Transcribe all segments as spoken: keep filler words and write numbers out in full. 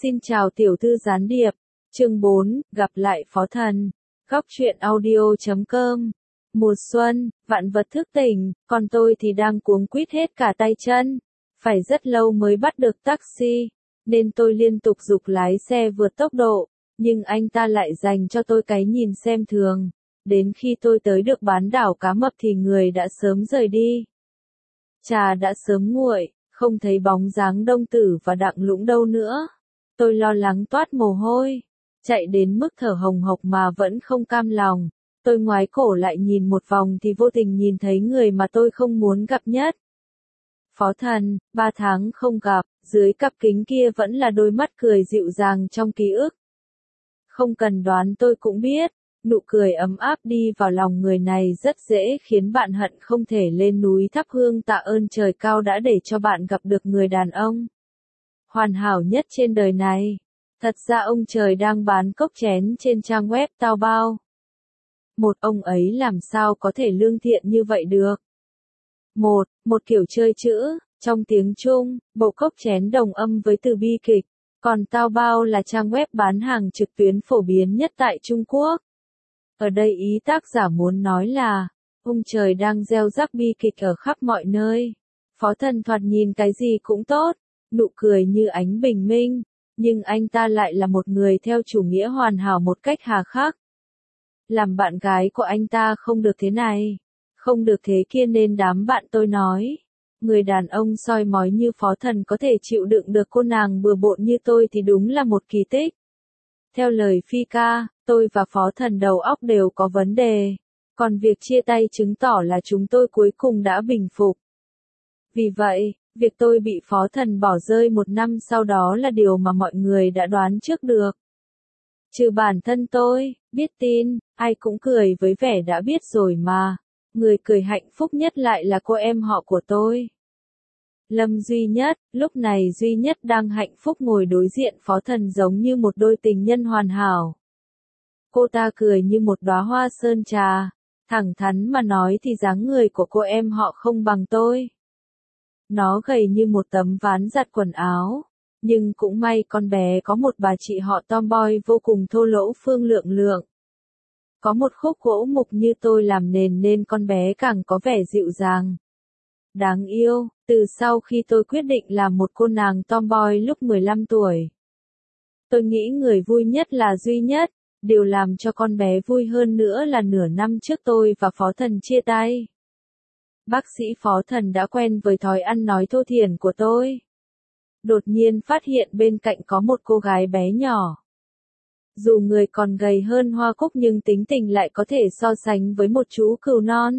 Xin chào tiểu thư gián điệp. Chương bốn, gặp lại phó thần. Góc truyện audio chấm com. Mùa xuân, vạn vật thức tỉnh, còn tôi thì đang cuống quýt hết cả tay chân. Phải rất lâu mới bắt được taxi, nên tôi liên tục giục lái xe vượt tốc độ, nhưng anh ta lại dành cho tôi cái nhìn xem thường. Đến khi tôi tới được bán đảo Cá Mập thì người đã sớm rời đi. Trà đã sớm nguội, không thấy bóng dáng Đông Tử và Đặng Lũng đâu nữa. Tôi lo lắng toát mồ hôi, chạy đến mức thở hồng hộc mà vẫn không cam lòng. Tôi ngoái cổ lại nhìn một vòng thì vô tình nhìn thấy người mà tôi không muốn gặp nhất. Phó thần, ba tháng không gặp, dưới cặp kính kia vẫn là đôi mắt cười dịu dàng trong ký ức. Không cần đoán tôi cũng biết, nụ cười ấm áp đi vào lòng người này rất dễ khiến bạn hận không thể lên núi thắp hương tạ ơn trời cao đã để cho bạn gặp được người đàn ông hoàn hảo nhất trên đời này. Thật ra ông trời đang bán cốc chén trên trang web Taobao. Một ông ấy làm sao có thể lương thiện như vậy được? Một, một kiểu chơi chữ, trong tiếng Trung, bộ cốc chén đồng âm với từ bi kịch, còn Taobao là trang web bán hàng trực tuyến phổ biến nhất tại Trung Quốc. Ở đây ý tác giả muốn nói là, ông trời đang gieo rắc bi kịch ở khắp mọi nơi. Phó thần thoạt nhìn cái gì cũng tốt, nụ cười như ánh bình minh, nhưng anh ta lại là một người theo chủ nghĩa hoàn hảo một cách hà khắc. Làm bạn gái của anh ta không được thế này, không được thế kia nên đám bạn tôi nói, người đàn ông soi mói như phó thần có thể chịu đựng được cô nàng bừa bộn như tôi thì đúng là một kỳ tích. Theo lời Phi ca, tôi và phó thần đầu óc đều có vấn đề, còn việc chia tay chứng tỏ là chúng tôi cuối cùng đã bình phục. Vì vậy, việc tôi bị phó thần bỏ rơi một năm sau đó là điều mà mọi người đã đoán trước được. Trừ bản thân tôi, biết tin, ai cũng cười với vẻ đã biết rồi mà. Người cười hạnh phúc nhất lại là cô em họ của tôi. Lâm Duy Nhất, lúc này Duy Nhất đang hạnh phúc ngồi đối diện phó thần giống như một đôi tình nhân hoàn hảo. Cô ta cười như một đóa hoa sơn trà, thẳng thắn mà nói thì dáng người của cô em họ không bằng tôi. Nó gầy như một tấm ván giặt quần áo, nhưng cũng may con bé có một bà chị họ tomboy vô cùng thô lỗ phương lượng lượng. Có một khúc gỗ mục như tôi làm nền nên con bé càng có vẻ dịu dàng. Đáng yêu, từ sau khi tôi quyết định làm một cô nàng tomboy lúc mười lăm tuổi. Tôi nghĩ người vui nhất là Duy Nhất, điều làm cho con bé vui hơn nữa là nửa năm trước tôi và phó thần chia tay. Bác sĩ phó thần đã quen với thói ăn nói thô thiển của tôi. Đột nhiên phát hiện bên cạnh có một cô gái bé nhỏ. Dù người còn gầy hơn hoa cúc nhưng tính tình lại có thể so sánh với một chú cừu non.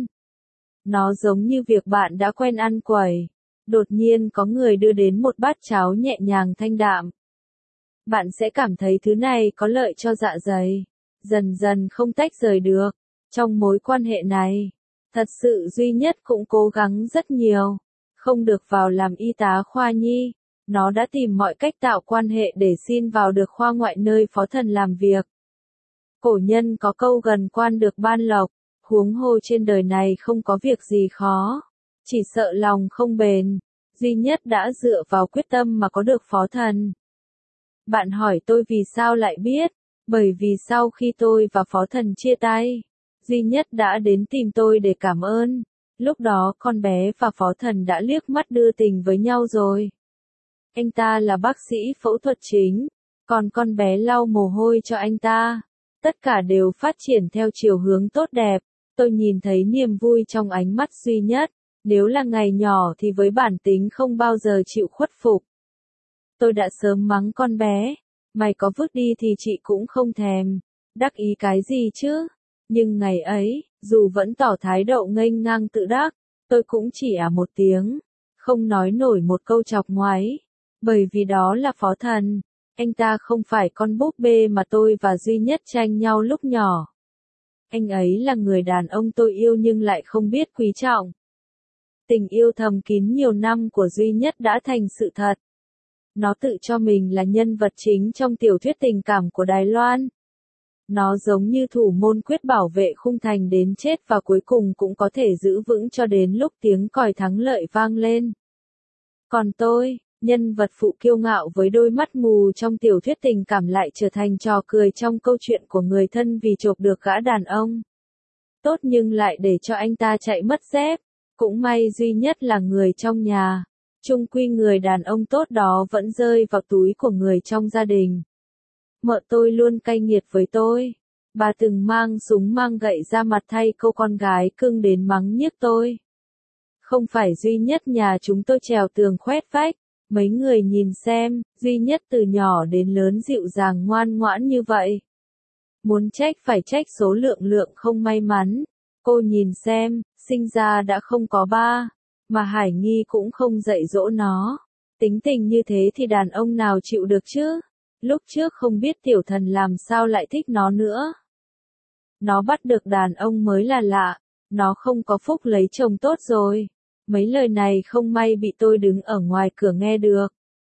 Nó giống như việc bạn đã quen ăn quẩy. Đột nhiên có người đưa đến một bát cháo nhẹ nhàng thanh đạm. Bạn sẽ cảm thấy thứ này có lợi cho dạ dày. Dần dần không tách rời được. Trong mối quan hệ này, thật sự Duy Nhất cũng cố gắng rất nhiều. Không được vào làm y tá khoa nhi. Nó đã tìm mọi cách tạo quan hệ để xin vào được khoa ngoại nơi phó thần làm việc. Cổ nhân có câu gần quan được ban lộc, huống hồ trên đời này không có việc gì khó, chỉ sợ lòng không bền. Duy Nhất đã dựa vào quyết tâm mà có được phó thần. Bạn hỏi tôi vì sao lại biết, bởi vì sau khi tôi và phó thần chia tay, Duy Nhất đã đến tìm tôi để cảm ơn. Lúc đó con bé và phó thần đã liếc mắt đưa tình với nhau rồi. Anh ta là bác sĩ phẫu thuật chính, còn con bé lau mồ hôi cho anh ta. Tất cả đều phát triển theo chiều hướng tốt đẹp. Tôi nhìn thấy niềm vui trong ánh mắt Duy Nhất. Nếu là ngày nhỏ thì với bản tính không bao giờ chịu khuất phục. Tôi đã sớm mắng con bé. Mày có vứt đi thì chị cũng không thèm. Đắc ý cái gì chứ? Nhưng ngày ấy, dù vẫn tỏ thái độ nghênh ngang tự đắc, tôi cũng chỉ à một tiếng. Không nói nổi một câu chọc ngoáy. Bởi vì đó là phó thần, anh ta không phải con búp bê mà tôi và Duy Nhất tranh nhau lúc nhỏ. Anh ấy là người đàn ông tôi yêu nhưng lại không biết quý trọng. Tình yêu thầm kín nhiều năm của Duy Nhất đã thành sự thật. Nó tự cho mình là nhân vật chính trong tiểu thuyết tình cảm của Đài Loan. Nó giống như thủ môn quyết bảo vệ khung thành đến chết và cuối cùng cũng có thể giữ vững cho đến lúc tiếng còi thắng lợi vang lên. Còn tôi, Nhân vật phụ kiêu ngạo với đôi mắt mù trong tiểu thuyết tình cảm lại trở thành trò cười trong câu chuyện của người thân vì chộp được gã đàn ông tốt nhưng lại để cho anh ta chạy mất dép. Cũng may duy nhất là người trong nhà. Chung quy người đàn ông tốt đó vẫn rơi vào túi của người trong gia đình. Mợ tôi luôn cay nghiệt với tôi. Bà từng mang súng mang gậy ra mặt thay cô con gái cưng đến mắng nhiếc tôi. Không phải duy nhất nhà chúng tôi trèo tường khoét vách. Mấy người nhìn xem, duy nhất từ nhỏ đến lớn dịu dàng ngoan ngoãn như vậy. Muốn trách phải trách số lượng lượng không may mắn. Cô nhìn xem, sinh ra đã không có ba, mà Hải Nghi cũng không dạy dỗ nó. Tính tình như thế thì đàn ông nào chịu được chứ? Lúc trước không biết tiểu thần làm sao lại thích nó nữa. Nó bắt được đàn ông mới là lạ, nó không có phúc lấy chồng tốt rồi. Mấy lời này không may bị tôi đứng ở ngoài cửa nghe được.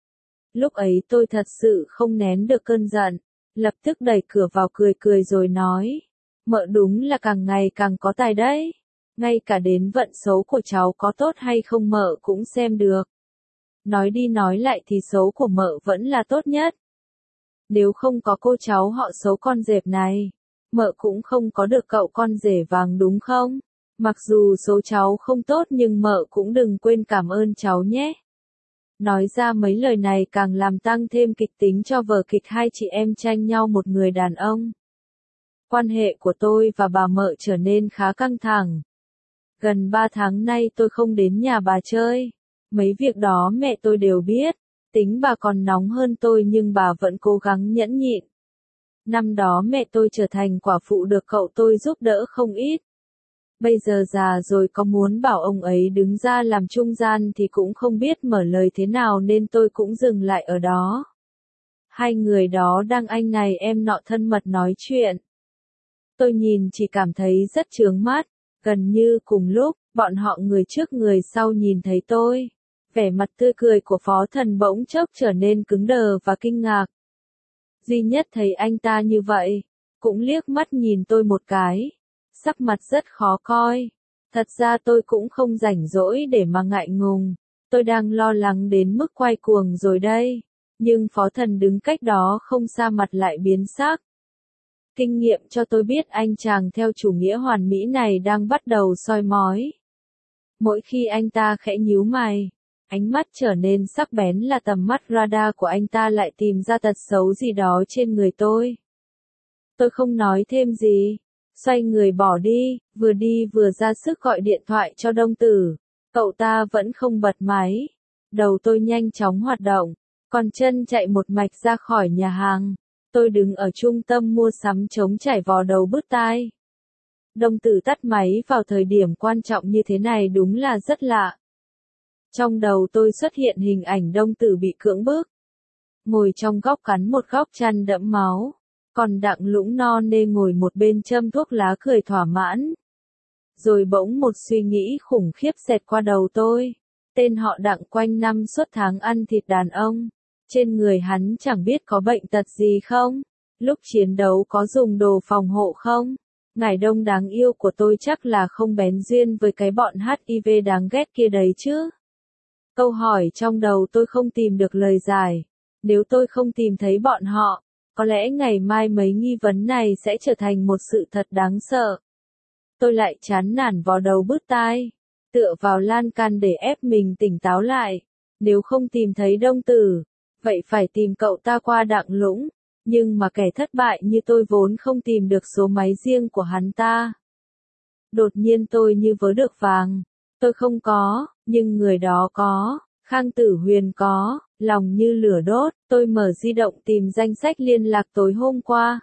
Lúc ấy tôi thật sự không nén được cơn giận, lập tức đẩy cửa vào cười cười rồi nói. Mợ đúng là càng ngày càng có tài đấy. Ngay cả đến vận xấu của cháu có tốt hay không mợ cũng xem được. Nói đi nói lại thì xấu của mợ vẫn là tốt nhất. Nếu không có cô cháu họ xấu con dẹp này, mợ cũng không có được cậu con rể vàng đúng không? Mặc dù số cháu không tốt nhưng mợ cũng đừng quên cảm ơn cháu nhé. Nói ra mấy lời này càng làm tăng thêm kịch tính cho vở kịch hai chị em tranh nhau một người đàn ông. Quan hệ của tôi và bà mợ trở nên khá căng thẳng. Gần ba tháng nay tôi không đến nhà bà chơi. Mấy việc đó mẹ tôi đều biết. Tính bà còn nóng hơn tôi nhưng bà vẫn cố gắng nhẫn nhịn. Năm đó mẹ tôi trở thành quả phụ được cậu tôi giúp đỡ không ít. Bây giờ già rồi có muốn bảo ông ấy đứng ra làm trung gian thì cũng không biết mở lời thế nào nên tôi cũng dừng lại ở đó. Hai người đó đang anh này em nọ thân mật nói chuyện. Tôi nhìn chỉ cảm thấy rất chướng mắt, gần như cùng lúc, bọn họ người trước người sau nhìn thấy tôi. Vẻ mặt tươi cười của Phó Thần bỗng chốc trở nên cứng đờ và kinh ngạc. Duy nhất thấy anh ta như vậy, cũng liếc mắt nhìn tôi một cái. Sắc mặt rất khó coi. Thật ra tôi cũng không rảnh rỗi để mà ngại ngùng. Tôi đang lo lắng đến mức quay cuồng rồi đây. Nhưng Phó Thần đứng cách đó không xa mặt lại biến sắc. Kinh nghiệm cho tôi biết anh chàng theo chủ nghĩa hoàn mỹ này đang bắt đầu soi mói. Mỗi khi anh ta khẽ nhíu mày, ánh mắt trở nên sắc bén là tầm mắt radar của anh ta lại tìm ra tật xấu gì đó trên người tôi. Tôi không nói thêm gì, xoay người bỏ đi, vừa đi vừa ra sức gọi điện thoại cho Đông Tử. Cậu ta vẫn không bật máy. Đầu tôi nhanh chóng hoạt động, còn chân chạy một mạch ra khỏi nhà hàng. Tôi đứng ở trung tâm mua sắm trống trải vò đầu bứt tai. Đông Tử tắt máy vào thời điểm quan trọng như thế này đúng là rất lạ. Trong đầu tôi xuất hiện hình ảnh Đông Tử bị cưỡng bức. Ngồi trong góc cắn một góc chăn đẫm máu. Còn Đặng Lũng no nê ngồi một bên châm thuốc lá cười thỏa mãn. Rồi bỗng một suy nghĩ khủng khiếp xẹt qua đầu tôi. Tên họ Đặng quanh năm suốt tháng ăn thịt đàn ông. Trên người hắn chẳng biết có bệnh tật gì không? Lúc chiến đấu có dùng đồ phòng hộ không? Ngải Đông đáng yêu của tôi chắc là không bén duyên với cái bọn hát i vê đáng ghét kia đấy chứ? Câu hỏi trong đầu tôi không tìm được lời giải. Nếu tôi không tìm thấy bọn họ, có lẽ ngày mai mấy nghi vấn này sẽ trở thành một sự thật đáng sợ. Tôi lại chán nản vò đầu bứt tai, tựa vào lan can để ép mình tỉnh táo lại. Nếu không tìm thấy Đông Tử, vậy phải tìm cậu ta qua Đặng Lũng. Nhưng mà kẻ thất bại như tôi vốn không tìm được số máy riêng của hắn ta. Đột nhiên tôi như vớ được vàng. Tôi không có, nhưng người đó có. Khang Tử Huyền có. Lòng như lửa đốt, tôi mở di động tìm danh sách liên lạc tối hôm qua.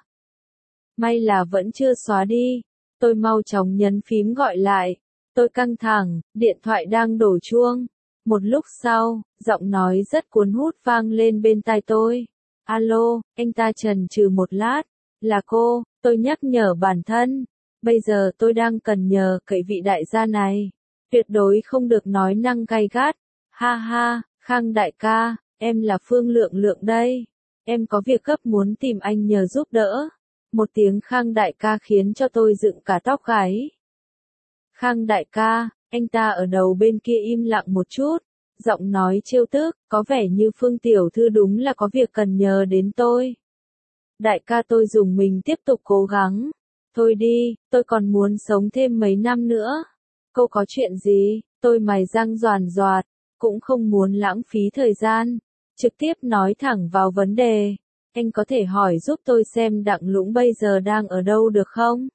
May là vẫn chưa xóa đi. Tôi mau chóng nhấn phím gọi lại. Tôi căng thẳng, điện thoại đang đổ chuông. Một lúc sau, giọng nói rất cuốn hút vang lên bên tai tôi. Alo, anh ta chần chừ một lát. Là cô, tôi nhắc nhở bản thân. Bây giờ tôi đang cần nhờ cậy vị đại gia này. Tuyệt đối không được nói năng gay gắt. Ha ha, Khang đại ca, em là Phương Lượng Lượng đây. Em có việc gấp muốn tìm anh nhờ giúp đỡ. Một tiếng Khang đại ca khiến cho tôi dựng cả tóc gáy. Khang đại ca, anh ta ở đầu bên kia im lặng một chút, giọng nói trêu tức, có vẻ như Phương tiểu thư đúng là có việc cần nhờ đến tôi. Đại ca tôi dùng mình tiếp tục cố gắng. Thôi đi, tôi còn muốn sống thêm mấy năm nữa. Cô có chuyện gì? Tôi mày răng doàn doạt, cũng không muốn lãng phí thời gian. Trực tiếp nói thẳng vào vấn đề. Anh có thể hỏi giúp tôi xem Đặng Lũng bây giờ đang ở đâu được không?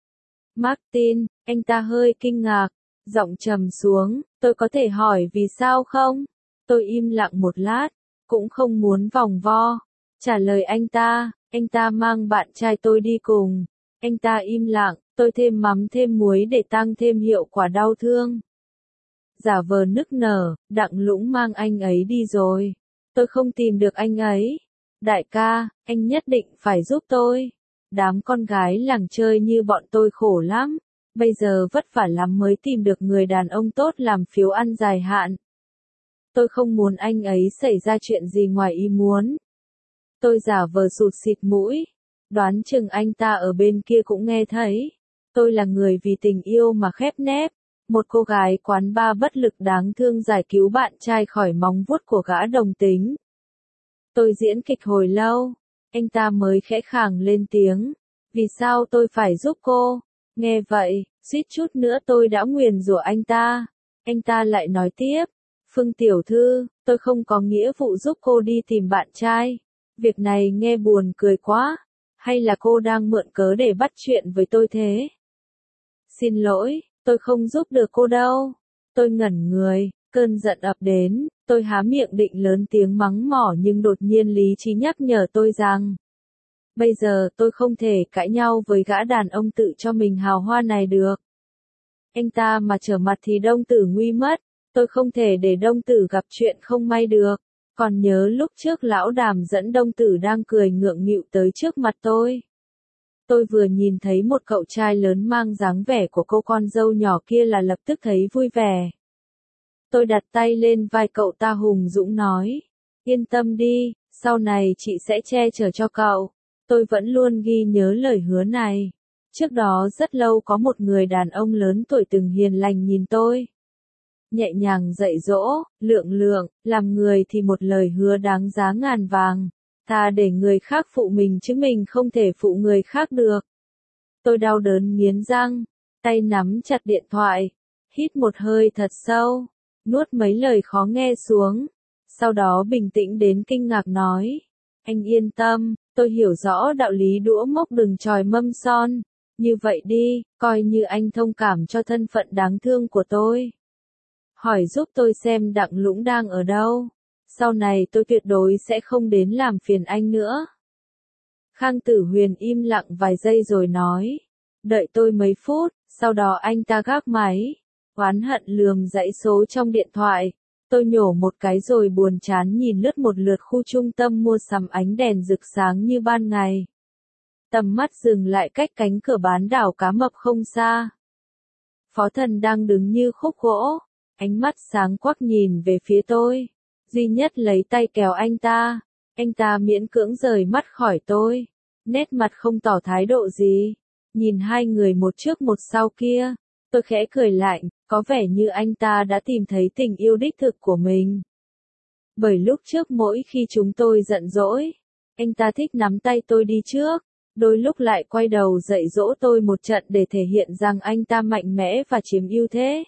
Martin, anh ta hơi kinh ngạc, giọng trầm xuống, tôi có thể hỏi vì sao không? Tôi im lặng một lát, cũng không muốn vòng vo. Trả lời anh ta, anh ta mang bạn trai tôi đi cùng. Anh ta im lặng, tôi thêm mắm thêm muối để tăng thêm hiệu quả đau thương. Giả vờ nức nở, Đặng Lũng mang anh ấy đi rồi. Tôi không tìm được anh ấy. Đại ca, anh nhất định phải giúp tôi. Đám con gái làng chơi như bọn tôi khổ lắm. Bây giờ vất vả lắm mới tìm được người đàn ông tốt làm phiếu ăn dài hạn. Tôi không muốn anh ấy xảy ra chuyện gì ngoài ý muốn. Tôi giả vờ sụt xịt mũi. Đoán chừng anh ta ở bên kia cũng nghe thấy. Tôi là người vì tình yêu mà khép nép. Một cô gái quán bar bất lực đáng thương giải cứu bạn trai khỏi móng vuốt của gã đồng tính. Tôi diễn kịch hồi lâu. Anh ta mới khẽ khàng lên tiếng. Vì sao tôi phải giúp cô? Nghe vậy, suýt chút nữa tôi đã nguyền rủa anh ta. Anh ta lại nói tiếp. Phương tiểu thư, tôi không có nghĩa vụ giúp cô đi tìm bạn trai. Việc này nghe buồn cười quá. Hay là cô đang mượn cớ để bắt chuyện với tôi thế? Xin lỗi, tôi không giúp được cô đâu. Tôi ngẩn người, cơn giận ập đến, tôi há miệng định lớn tiếng mắng mỏ nhưng đột nhiên lý trí nhắc nhở tôi rằng. Bây giờ tôi không thể cãi nhau với gã đàn ông tự cho mình hào hoa này được. Anh ta mà trở mặt thì Đông Tử nguy mất, tôi không thể để Đông Tử gặp chuyện không may được. Còn nhớ lúc trước lão Đàm dẫn Đông Tử đang cười ngượng nghịu tới trước mặt tôi. Tôi vừa nhìn thấy một cậu trai lớn mang dáng vẻ của cô con dâu nhỏ kia là lập tức thấy vui vẻ. Tôi đặt tay lên vai cậu ta hùng dũng nói. Yên tâm đi, sau này chị sẽ che chở cho cậu. Tôi vẫn luôn ghi nhớ lời hứa này. Trước đó rất lâu có một người đàn ông lớn tuổi từng hiền lành nhìn tôi. Nhẹ nhàng dạy dỗ, lượng lượng, làm người thì một lời hứa đáng giá ngàn vàng. Thà để người khác phụ mình chứ mình không thể phụ người khác được. Tôi đau đớn nghiến răng, tay nắm chặt điện thoại, hít một hơi thật sâu, nuốt mấy lời khó nghe xuống. Sau đó bình tĩnh đến kinh ngạc nói. Anh yên tâm, tôi hiểu rõ đạo lý đũa mốc đừng chòi mâm son. Như vậy đi, coi như anh thông cảm cho thân phận đáng thương của tôi. Hỏi giúp tôi xem Đặng Lũng đang ở đâu. Sau này tôi tuyệt đối sẽ không đến làm phiền anh nữa. Khang Tử Huyền im lặng vài giây rồi nói. Đợi tôi mấy phút, sau đó anh ta gác máy. Oán hận lườm dãy số trong điện thoại. Tôi nhổ một cái rồi buồn chán nhìn lướt một lượt khu trung tâm mua sắm ánh đèn rực sáng như ban ngày. Tầm mắt dừng lại cách cánh cửa bán đảo cá mập không xa. Phó Thần đang đứng như khúc gỗ, ánh mắt sáng quắc nhìn về phía tôi. Duy Nhất lấy tay kéo anh ta, anh ta miễn cưỡng rời mắt khỏi tôi, nét mặt không tỏ thái độ gì. Nhìn hai người một trước một sau kia, tôi khẽ cười lạnh, có vẻ như anh ta đã tìm thấy tình yêu đích thực của mình. Bởi lúc trước mỗi khi chúng tôi giận dỗi, anh ta thích nắm tay tôi đi trước, đôi lúc lại quay đầu dạy dỗ tôi một trận để thể hiện rằng anh ta mạnh mẽ và chiếm ưu thế.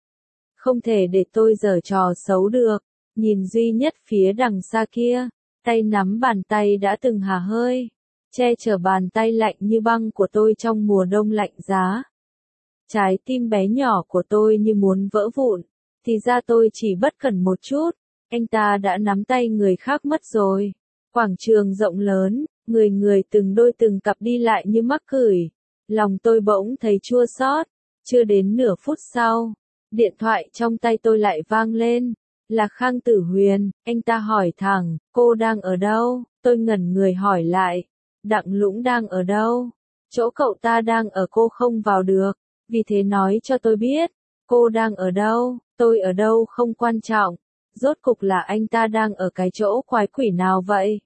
Không thể để tôi giở trò xấu được. Nhìn Duy Nhất phía đằng xa kia, tay nắm bàn tay đã từng hà hơi, che chở bàn tay lạnh như băng của tôi trong mùa đông lạnh giá. Trái tim bé nhỏ của tôi như muốn vỡ vụn, thì ra tôi chỉ bất cẩn một chút, anh ta đã nắm tay người khác mất rồi. Quảng trường rộng lớn, người người từng đôi từng cặp đi lại như mắc cửi, lòng tôi bỗng thấy chua xót. Chưa đến nửa phút sau, điện thoại trong tay tôi lại vang lên. Là Khang Tử Huyền, anh ta hỏi thẳng, cô đang ở đâu? Tôi ngẩn người hỏi lại, Đặng Lũng đang ở đâu? Chỗ cậu ta đang ở cô không vào được, vì thế nói cho tôi biết, cô đang ở đâu, tôi ở đâu không quan trọng, rốt cục là anh ta đang ở cái chỗ quái quỷ nào vậy?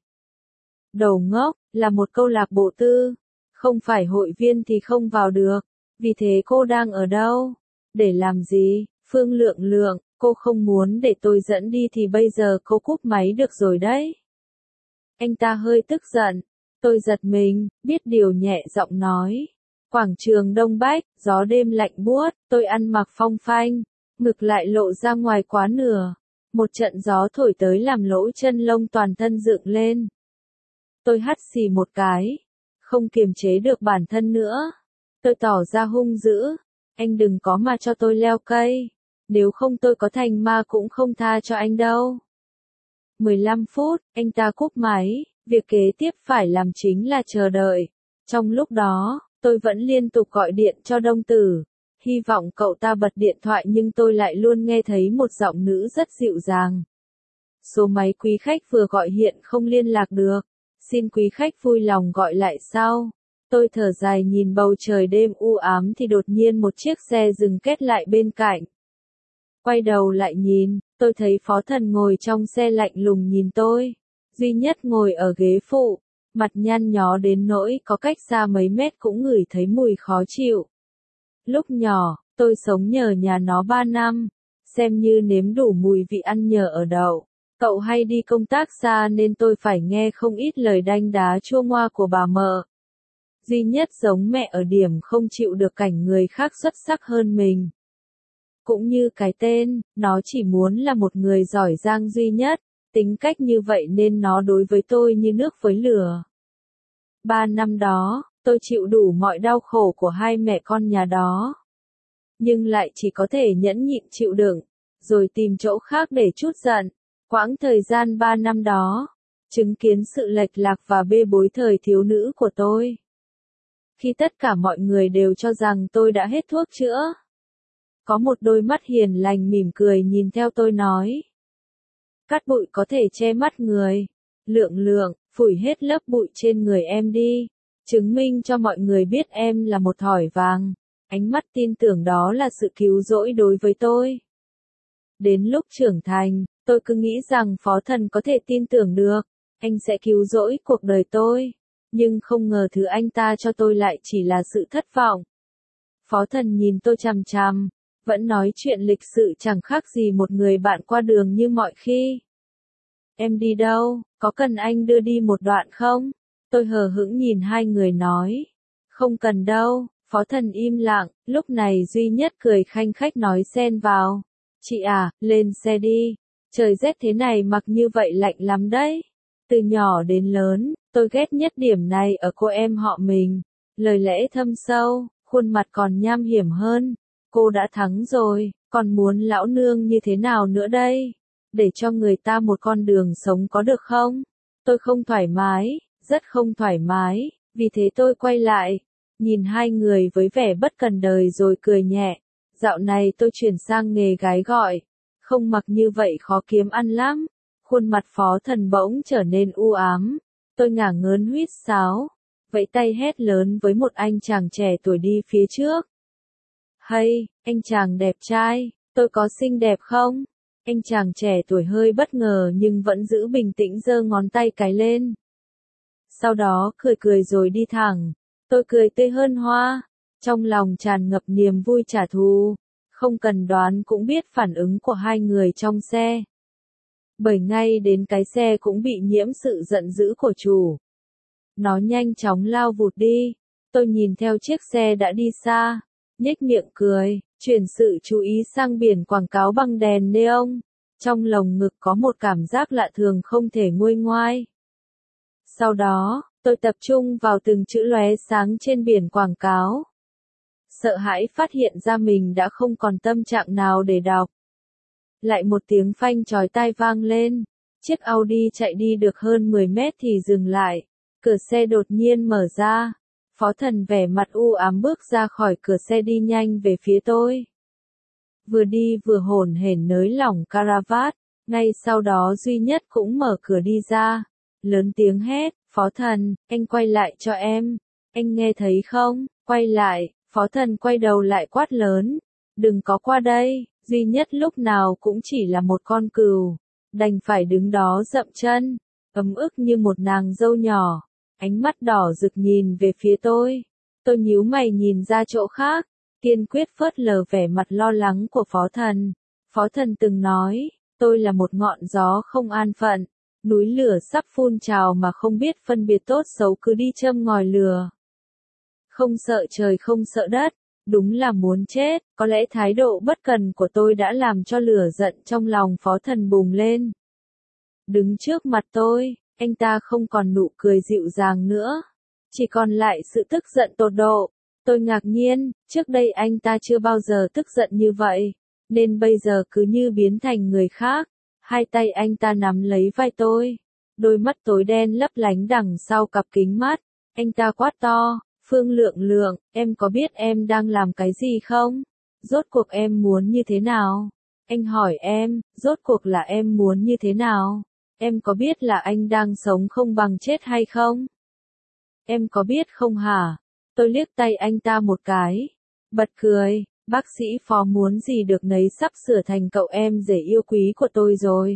Đầu ngốc, là một câu lạc bộ tư, không phải hội viên thì không vào được, vì thế cô đang ở đâu? Để làm gì? Phương Lượng Lượng, cô không muốn để tôi dẫn đi thì bây giờ cô cúp máy được rồi đấy. Anh ta hơi tức giận. Tôi giật mình, biết điều nhẹ giọng nói. Quảng trường Đông Bách, gió đêm lạnh buốt, tôi ăn mặc phong phanh, ngực lại lộ ra ngoài quá nửa. Một trận gió thổi tới làm lỗ chân lông toàn thân dựng lên. Tôi hắt xì một cái, không kiềm chế được bản thân nữa. Tôi tỏ ra hung dữ, anh đừng có mà cho tôi leo cây, nếu không tôi có thành ma cũng không tha cho anh đâu. mười lăm phút, anh ta cúp máy, việc kế tiếp phải làm chính là chờ đợi. Trong lúc đó, tôi vẫn liên tục gọi điện cho Đông Tử, hy vọng cậu ta bật điện thoại nhưng tôi lại luôn nghe thấy một giọng nữ rất dịu dàng. Số máy quý khách vừa gọi hiện không liên lạc được, xin quý khách vui lòng gọi lại sau. Tôi thở dài nhìn bầu trời đêm u ám thì đột nhiên một chiếc xe dừng kết lại bên cạnh. Quay đầu lại nhìn, tôi thấy Phó Thần ngồi trong xe lạnh lùng nhìn tôi. Duy Nhất ngồi ở ghế phụ, mặt nhăn nhó đến nỗi có cách xa mấy mét cũng ngửi thấy mùi khó chịu. Lúc nhỏ, tôi sống nhờ nhà nó ba năm, xem như nếm đủ mùi vị ăn nhờ ở đậu. Cậu hay đi công tác xa nên tôi phải nghe không ít lời đanh đá chua ngoa của bà mợ. Duy Nhất giống mẹ ở điểm không chịu được cảnh người khác xuất sắc hơn mình. Cũng như cái tên, nó chỉ muốn là một người giỏi giang duy nhất, tính cách như vậy nên nó đối với tôi như nước với lửa. Ba năm đó, tôi chịu đủ mọi đau khổ của hai mẹ con nhà đó. Nhưng lại chỉ có thể nhẫn nhịn chịu đựng, rồi tìm chỗ khác để trút giận. Quãng thời gian ba năm đó, chứng kiến sự lệch lạc và bê bối thời thiếu nữ của tôi. Khi tất cả mọi người đều cho rằng tôi đã hết thuốc chữa. Có một đôi mắt hiền lành mỉm cười nhìn theo tôi nói. Cát bụi có thể che mắt người. Lượng Lượng, phủi hết lớp bụi trên người em đi. Chứng minh cho mọi người biết em là một thỏi vàng. Ánh mắt tin tưởng đó là sự cứu rỗi đối với tôi. Đến lúc trưởng thành, tôi cứ nghĩ rằng Phó Thần có thể tin tưởng được. Anh sẽ cứu rỗi cuộc đời tôi. Nhưng không ngờ thứ anh ta cho tôi lại chỉ là sự thất vọng. Phó Thần nhìn tôi chằm chằm, vẫn nói chuyện lịch sự chẳng khác gì một người bạn qua đường như mọi khi. Em đi đâu, có cần anh đưa đi một đoạn không? Tôi hờ hững nhìn hai người nói. Không cần đâu, Phó Thần im lặng, lúc này Duy Nhất cười khanh khách nói xen vào. Chị à, lên xe đi, trời rét thế này mặc như vậy lạnh lắm đấy. Từ nhỏ đến lớn, tôi ghét nhất điểm này ở cô em họ mình. Lời lẽ thâm sâu, khuôn mặt còn nham hiểm hơn. Cô đã thắng rồi, còn muốn lão nương như thế nào nữa đây? Để cho người ta một con đường sống có được không? Tôi không thoải mái, rất không thoải mái, vì thế tôi quay lại, nhìn hai người với vẻ bất cần đời rồi cười nhẹ. Dạo này tôi chuyển sang nghề gái gọi, không mặc như vậy khó kiếm ăn lắm. Khuôn mặt Phó Thần bỗng trở nên u ám, tôi ngả ngớn huýt sáo, vẫy tay hét lớn với một anh chàng trẻ tuổi đi phía trước. Hay, anh chàng đẹp trai, tôi có xinh đẹp không? Anh chàng trẻ tuổi hơi bất ngờ nhưng vẫn giữ bình tĩnh giơ ngón tay cái lên. Sau đó cười cười rồi đi thẳng, tôi cười tươi hơn hoa, trong lòng tràn ngập niềm vui trả thù, không cần đoán cũng biết phản ứng của hai người trong xe. Bởi ngay đến cái xe cũng bị nhiễm sự giận dữ của chủ. Nó nhanh chóng lao vụt đi, tôi nhìn theo chiếc xe đã đi xa, nhếch miệng cười, chuyển sự chú ý sang biển quảng cáo bằng đèn neon. Trong lồng ngực có một cảm giác lạ thường không thể nguôi ngoai. Sau đó, tôi tập trung vào từng chữ lóe sáng trên biển quảng cáo. Sợ hãi phát hiện ra mình đã không còn tâm trạng nào để đọc. Lại một tiếng phanh chói tai vang lên. Chiếc Audi chạy đi được hơn mười mét thì dừng lại. Cửa xe đột nhiên mở ra. Phó Thần vẻ mặt u ám bước ra khỏi cửa xe đi nhanh về phía tôi. Vừa đi vừa hổn hển nới lỏng caravat. Ngay sau đó Duy Nhất cũng mở cửa đi ra. Lớn tiếng hét, Phó Thần, anh quay lại cho em. Anh nghe thấy không? Quay lại. Phó Thần quay đầu lại quát lớn. Đừng có qua đây. Duy Nhất lúc nào cũng chỉ là một con cừu. Đành phải đứng đó dậm chân. Ấm ức như một nàng dâu nhỏ. Ánh mắt đỏ rực nhìn về phía tôi. Tôi nhíu mày nhìn ra chỗ khác. kiên quyết phớt lờ vẻ mặt lo lắng của phó thần. Phó thần từng nói, tôi là một ngọn gió không an phận, núi lửa sắp phun trào mà không biết phân biệt tốt xấu cứ đi châm ngòi lửa. Không sợ trời không sợ đất, đúng là muốn chết, có lẽ thái độ bất cần của tôi đã làm cho lửa giận trong lòng phó thần bùng lên. Đứng trước mặt tôi, anh ta không còn nụ cười dịu dàng nữa, chỉ còn lại sự tức giận tột độ. Tôi ngạc nhiên, trước đây anh ta chưa bao giờ tức giận như vậy, nên bây giờ cứ như biến thành người khác. Hai tay anh ta nắm lấy vai tôi, đôi mắt tối đen lấp lánh đằng sau cặp kính mắt, anh ta quát to, Phương Lượng Lượng, em có biết em đang làm cái gì không? Rốt cuộc em muốn như thế nào? Anh hỏi em, rốt cuộc là em muốn như thế nào? Em có biết là anh đang sống không bằng chết hay không? Em có biết không hả? Tôi liếc tay anh ta một cái, bật cười, bác sĩ Phó muốn gì được nấy, sắp sửa thành cậu em rể yêu quý của tôi rồi.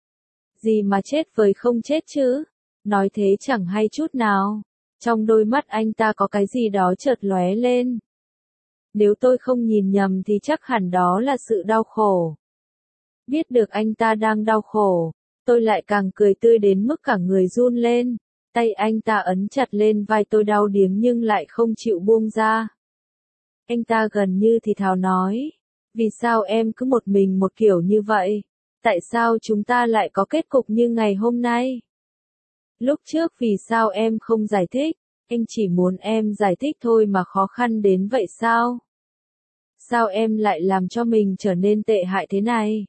Gì mà chết với không chết chứ? Nói thế chẳng hay chút nào. Trong đôi mắt anh ta có cái gì đó chợt lóe lên. Nếu tôi không nhìn nhầm thì chắc hẳn đó là sự đau khổ. Biết được anh ta đang đau khổ, tôi lại càng cười tươi đến mức cả người run lên. Tay anh ta ấn chặt lên vai tôi đau điếng nhưng lại không chịu buông ra. Anh ta gần như thì thào nói, vì sao em cứ một mình một kiểu như vậy? Tại sao chúng ta lại có kết cục như ngày hôm nay? Lúc trước vì sao em không giải thích? Anh chỉ muốn em giải thích thôi mà khó khăn đến vậy sao? Sao em lại làm cho mình trở nên tệ hại thế này?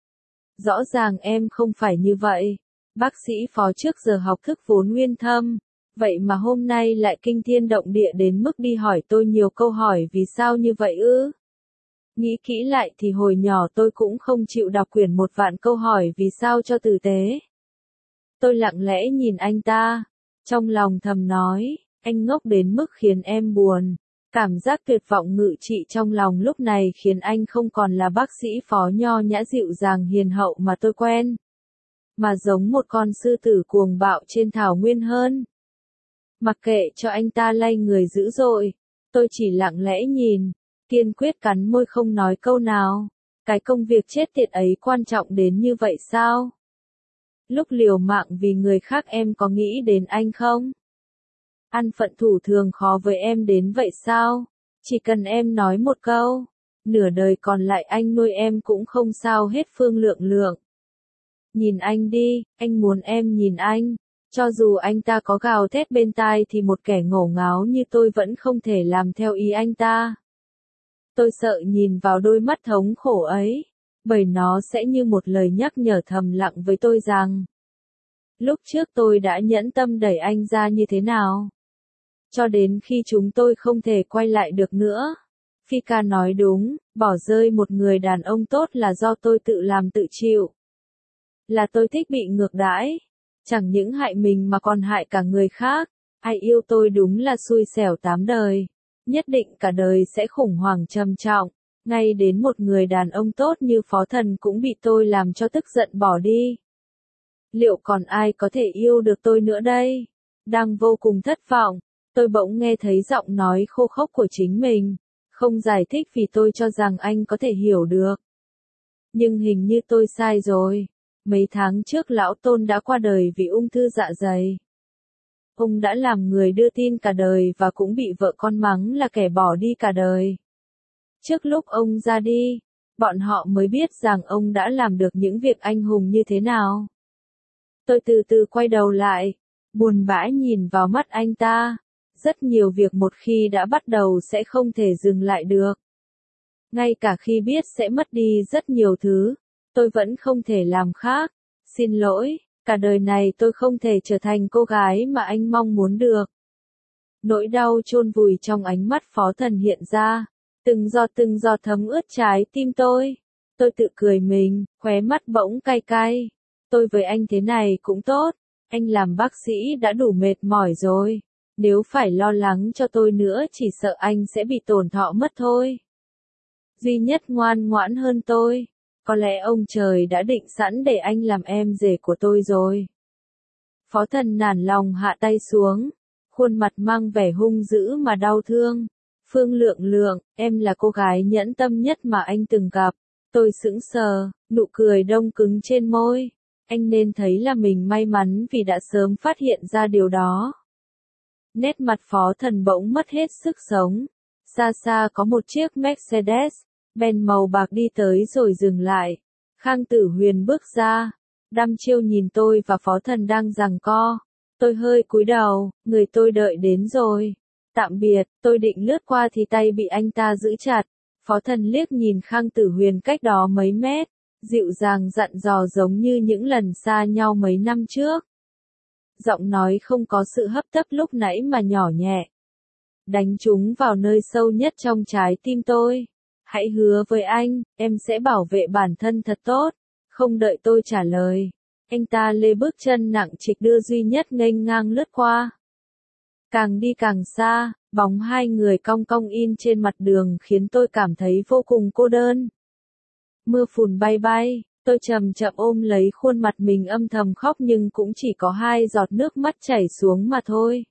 Rõ ràng em không phải như vậy. Bác sĩ Phó trước giờ học thức vốn nguyên thâm, vậy mà hôm nay lại kinh thiên động địa đến mức đi hỏi tôi nhiều câu hỏi vì sao như vậy ư? Nghĩ kỹ lại thì hồi nhỏ tôi cũng không chịu đọc quyển một vạn câu hỏi vì sao cho tử tế. Tôi lặng lẽ nhìn anh ta, trong lòng thầm nói, anh ngốc đến mức khiến em buồn. Cảm giác tuyệt vọng ngự trị trong lòng lúc này khiến anh không còn là bác sĩ Phó nho nhã dịu dàng hiền hậu mà tôi quen, mà giống một con sư tử cuồng bạo trên thảo nguyên hơn. Mặc kệ cho anh ta lay người dữ dội, tôi chỉ lặng lẽ nhìn, kiên quyết cắn môi không nói câu nào. Cái công việc chết tiệt ấy quan trọng đến như vậy sao? Lúc liều mạng vì người khác em có nghĩ đến anh không? Ăn phận thủ thường khó với em đến vậy sao? Chỉ cần em nói một câu, nửa đời còn lại anh nuôi em cũng không sao hết. Phương Lượng Lượng. Nhìn anh đi, anh muốn em nhìn anh. Cho dù anh ta có gào thét bên tai thì một kẻ ngổ ngáo như tôi vẫn không thể làm theo ý anh ta. Tôi sợ nhìn vào đôi mắt thống khổ ấy, bởi nó sẽ như một lời nhắc nhở thầm lặng với tôi rằng, lúc trước tôi đã nhẫn tâm đẩy anh ra như thế nào. Cho đến khi chúng tôi không thể quay lại được nữa. Phi ca nói đúng, bỏ rơi một người đàn ông tốt là do tôi tự làm tự chịu. Là tôi thích bị ngược đãi. Chẳng những hại mình mà còn hại cả người khác. Ai yêu tôi đúng là xui xẻo tám đời. Nhất định cả đời sẽ khủng hoảng trầm trọng. Ngay đến một người đàn ông tốt như Phó Thần cũng bị tôi làm cho tức giận bỏ đi. Liệu còn ai có thể yêu được tôi nữa đây? Đang vô cùng thất vọng, tôi bỗng nghe thấy giọng nói khô khốc của chính mình. Không giải thích vì tôi cho rằng anh có thể hiểu được. Nhưng hình như tôi sai rồi. Mấy tháng trước lão Tôn đã qua đời vì ung thư dạ dày. Ông đã làm người đưa tin cả đời và cũng bị vợ con mắng là kẻ bỏ đi cả đời. Trước lúc ông ra đi, bọn họ mới biết rằng ông đã làm được những việc anh hùng như thế nào. Tôi từ từ quay đầu lại, buồn bã nhìn vào mắt anh ta. Rất nhiều việc một khi đã bắt đầu sẽ không thể dừng lại được. Ngay cả khi biết sẽ mất đi rất nhiều thứ, tôi vẫn không thể làm khác. Xin lỗi, cả đời này tôi không thể trở thành cô gái mà anh mong muốn được. Nỗi đau chôn vùi trong ánh mắt Phó Thần hiện ra, từng giọt từng giọt thấm ướt trái tim tôi. Tôi tự cười mình, khóe mắt bỗng cay cay. Tôi với anh thế này cũng tốt, anh làm bác sĩ đã đủ mệt mỏi rồi. Nếu phải lo lắng cho tôi nữa chỉ sợ anh sẽ bị tổn thọ mất thôi. Duy nhất ngoan ngoãn hơn tôi, có lẽ ông trời đã định sẵn để anh làm em rể của tôi rồi. Phó Thần nản lòng hạ tay xuống, khuôn mặt mang vẻ hung dữ mà đau thương. Phương Lượng Lượng, em là cô gái nhẫn tâm nhất mà anh từng gặp. Tôi sững sờ, nụ cười đông cứng trên môi. Anh nên thấy là mình may mắn vì đã sớm phát hiện ra điều đó. Nét mặt Phó Thần bỗng mất hết sức sống. Xa xa có một chiếc Mercedes-Benz màu bạc đi tới rồi dừng lại. Khang Tử Huyền bước ra, đăm chiêu nhìn tôi và Phó Thần đang giằng co. Tôi hơi cúi đầu, người tôi đợi đến rồi. Tạm biệt, tôi định lướt qua thì tay bị anh ta giữ chặt. Phó Thần liếc nhìn Khang Tử Huyền cách đó mấy mét, dịu dàng dặn dò giống như những lần xa nhau mấy năm trước. Giọng nói không có sự hấp tấp lúc nãy mà nhỏ nhẹ. Đánh chúng vào nơi sâu nhất trong trái tim tôi. Hãy hứa với anh, em sẽ bảo vệ bản thân thật tốt. Không đợi tôi trả lời, anh ta lê bước chân nặng trịch đưa duy nhất nghênh ngang lướt qua. Càng đi càng xa, bóng hai người cong cong in trên mặt đường khiến tôi cảm thấy vô cùng cô đơn. Mưa phùn bay bay, tôi chậm chậm ôm lấy khuôn mặt mình âm thầm khóc nhưng cũng chỉ có hai giọt nước mắt chảy xuống mà thôi.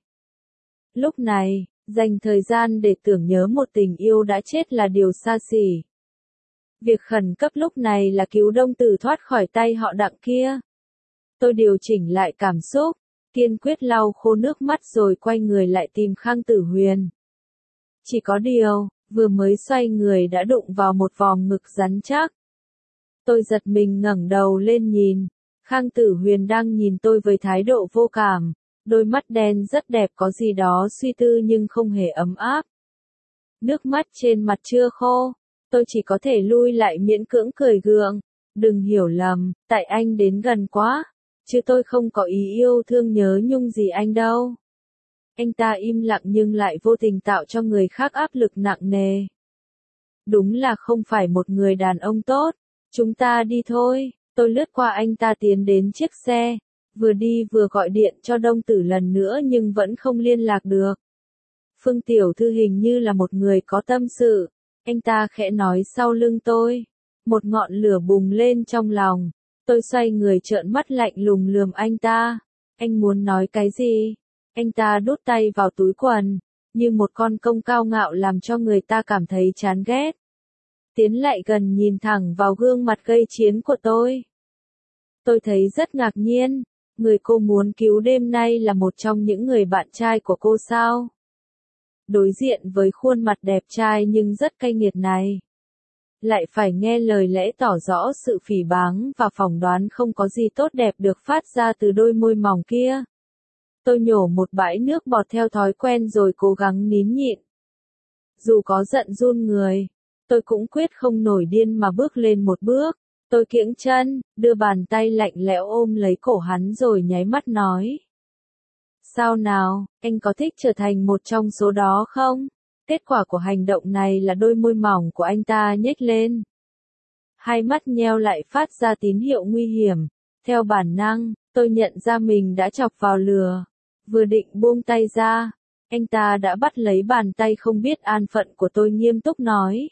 Lúc này, dành thời gian để tưởng nhớ một tình yêu đã chết là điều xa xỉ. Việc khẩn cấp lúc này là cứu Đông Tử thoát khỏi tay họ Đặng kia. Tôi điều chỉnh lại cảm xúc, kiên quyết lau khô nước mắt rồi quay người lại tìm Khang Tử Huyền. Chỉ có điều, vừa mới xoay người đã đụng vào một vòng ngực rắn chắc. Tôi giật mình ngẩng đầu lên nhìn, Khang Tử Huyền đang nhìn tôi với thái độ vô cảm, đôi mắt đen rất đẹp có gì đó suy tư nhưng không hề ấm áp. Nước mắt trên mặt chưa khô, tôi chỉ có thể lui lại miễn cưỡng cười gượng, đừng hiểu lầm, tại anh đến gần quá, chứ tôi không có ý yêu thương nhớ nhung gì anh đâu. Anh ta im lặng nhưng lại vô tình tạo cho người khác áp lực nặng nề. Đúng là không phải một người đàn ông tốt. Chúng ta đi thôi, tôi lướt qua anh ta tiến đến chiếc xe, vừa đi vừa gọi điện cho Đông Tử lần nữa nhưng vẫn không liên lạc được. Phương Tiểu Thư hình như là một người có tâm sự, anh ta khẽ nói sau lưng tôi. Một ngọn lửa bùng lên trong lòng, tôi xoay người trợn mắt lạnh lùng lườm anh ta. Anh muốn nói cái gì? Anh ta đút tay vào túi quần, như một con công cao ngạo làm cho người ta cảm thấy chán ghét. Tiến lại gần nhìn thẳng vào gương mặt gây chiến của tôi. Tôi thấy rất ngạc nhiên, người cô muốn cứu đêm nay là một trong những người bạn trai của cô sao? Đối diện với khuôn mặt đẹp trai nhưng rất cay nghiệt này, lại phải nghe lời lẽ tỏ rõ sự phỉ báng và phỏng đoán không có gì tốt đẹp được phát ra từ đôi môi mỏng kia. Tôi nhổ một bãi nước bọt theo thói quen rồi cố gắng nín nhịn. Dù có giận run người, tôi cũng quyết không nổi điên mà bước lên một bước. Tôi kiễng chân, đưa bàn tay lạnh lẽo ôm lấy cổ hắn rồi nháy mắt nói. Sao nào, anh có thích trở thành một trong số đó không? Kết quả của hành động này là đôi môi mỏng của anh ta nhếch lên. Hai mắt nheo lại phát ra tín hiệu nguy hiểm. Theo bản năng, tôi nhận ra mình đã chọc vào lừa. Vừa định buông tay ra, anh ta đã bắt lấy bàn tay không biết an phận của tôi nghiêm túc nói.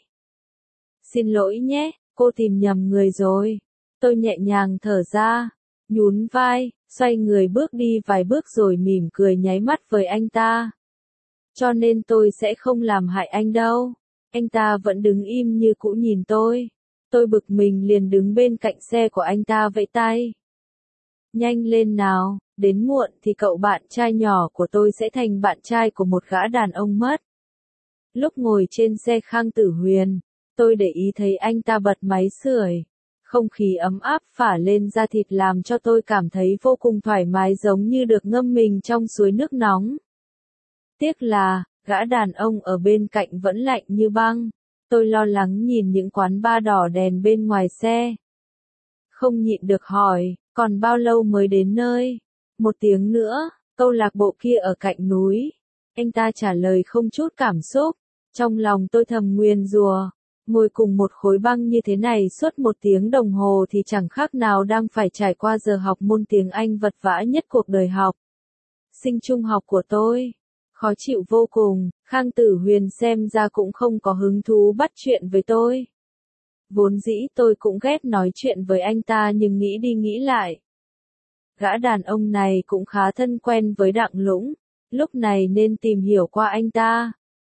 Xin lỗi nhé, cô tìm nhầm người rồi. Tôi nhẹ nhàng thở ra, nhún vai, xoay người bước đi vài bước rồi mỉm cười nháy mắt với anh ta. Cho nên tôi sẽ không làm hại anh đâu. Anh ta vẫn đứng im như cũ nhìn tôi. Tôi bực mình liền đứng bên cạnh xe của anh ta vẫy tay. Nhanh lên nào, đến muộn thì cậu bạn trai nhỏ của tôi sẽ thành bạn trai của một gã đàn ông mất. Lúc ngồi trên xe Khang Tử Huyền, tôi để ý thấy anh ta bật máy sưởi. Không khí ấm áp phả lên da thịt làm cho tôi cảm thấy vô cùng thoải mái giống như được ngâm mình trong suối nước nóng. Tiếc là, gã đàn ông ở bên cạnh vẫn lạnh như băng. Tôi lo lắng nhìn những quán bar đỏ đèn bên ngoài xe. Không nhịn được hỏi, còn bao lâu mới đến nơi? Một tiếng nữa, câu lạc bộ kia ở cạnh núi. Anh ta trả lời không chút cảm xúc. Trong lòng tôi thầm nguyền rủa. Ngồi cùng một khối băng như thế này suốt một tiếng đồng hồ thì chẳng khác nào đang phải trải qua giờ học môn tiếng Anh vật vã nhất cuộc đời học. Sinh trung học của tôi. Khó chịu vô cùng, Khang Tử Huyền xem ra cũng không có hứng thú bắt chuyện với tôi. Vốn dĩ tôi cũng ghét nói chuyện với anh ta nhưng nghĩ đi nghĩ lại. Gã đàn ông này cũng khá thân quen với Đặng Lũng, lúc này nên tìm hiểu qua anh ta.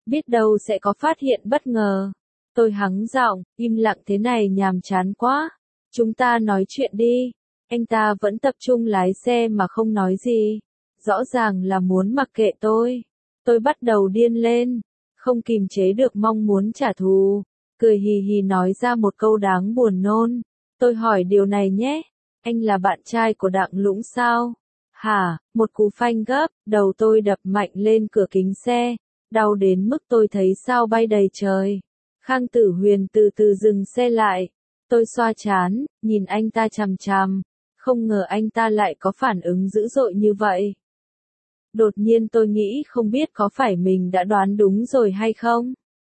Biết đâu sẽ có phát hiện bất ngờ. Tôi hắng giọng, im lặng thế này nhàm chán quá. Chúng ta nói chuyện đi. Anh ta vẫn tập trung lái xe mà không nói gì. Rõ ràng là muốn mặc kệ tôi. Tôi bắt đầu điên lên. Không kìm chế được mong muốn trả thù. Cười hì hì nói ra một câu đáng buồn nôn. Tôi hỏi điều này nhé. Anh là bạn trai của Đặng Lũng sao? Hả? Một cú phanh gấp, đầu tôi đập mạnh lên cửa kính xe. Đau đến mức tôi thấy sao bay đầy trời. Khang Tử Huyền từ từ dừng xe lại. Tôi xoa trán, nhìn anh ta chằm chằm. Không ngờ anh ta lại có phản ứng dữ dội như vậy. Đột nhiên tôi nghĩ không biết có phải mình đã đoán đúng rồi hay không.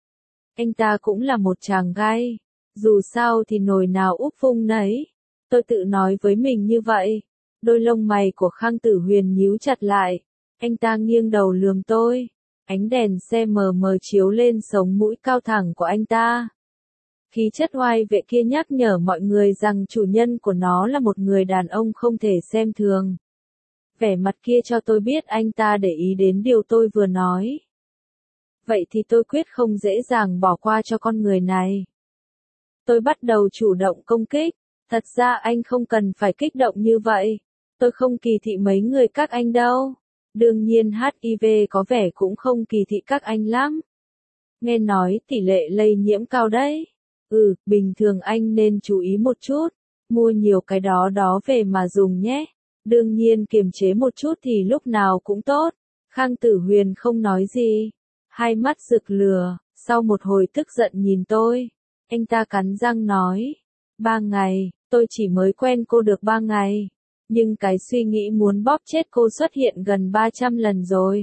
Anh ta cũng là một chàng gai. Dù sao thì nồi nào úp vung nấy. Tôi tự nói với mình như vậy. Đôi lông mày của Khang Tử Huyền nhíu chặt lại. Anh ta nghiêng đầu lườm tôi. Ánh đèn xe mờ mờ chiếu lên sống mũi cao thẳng của anh ta. Khí chất oai vệ kia nhắc nhở mọi người rằng chủ nhân của nó là một người đàn ông không thể xem thường. Vẻ mặt kia cho tôi biết anh ta để ý đến điều tôi vừa nói. Vậy thì tôi quyết không dễ dàng bỏ qua cho con người này. Tôi bắt đầu chủ động công kích. Thật ra anh không cần phải kích động như vậy. Tôi không kỳ thị mấy người các anh đâu. Đương nhiên hát i vê có vẻ cũng không kỳ thị các anh lắm. Nghe nói tỷ lệ lây nhiễm cao đấy. Ừ, bình thường anh nên chú ý một chút. Mua nhiều cái đó đó về mà dùng nhé. Đương nhiên kiềm chế một chút thì lúc nào cũng tốt. Khang Tử Huyền không nói gì. Hai mắt rực lửa, sau một hồi tức giận nhìn tôi. Anh ta cắn răng nói. Ba ngày, tôi chỉ mới quen cô được ba ngày. Nhưng cái suy nghĩ muốn bóp chết cô xuất hiện gần ba trăm lần rồi.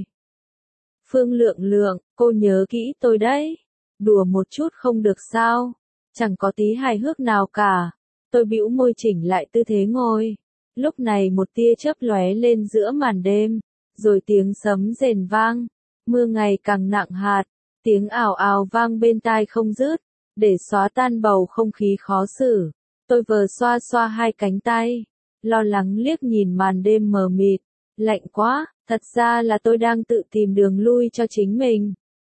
Phương Lượng Lượng, cô nhớ kỹ tôi đấy. Đùa một chút không được sao? Chẳng có tí hài hước nào cả. Tôi bĩu môi chỉnh lại tư thế ngồi. Lúc này một tia chớp lóe lên giữa màn đêm. Rồi tiếng sấm rền vang. Mưa ngày càng nặng hạt. Tiếng ào ào vang bên tai không dứt. Để xóa tan bầu không khí khó xử. Tôi vờ xoa xoa hai cánh tay. Lo lắng liếc nhìn màn đêm mờ mịt. Lạnh quá, thật ra là tôi đang tự tìm đường lui cho chính mình.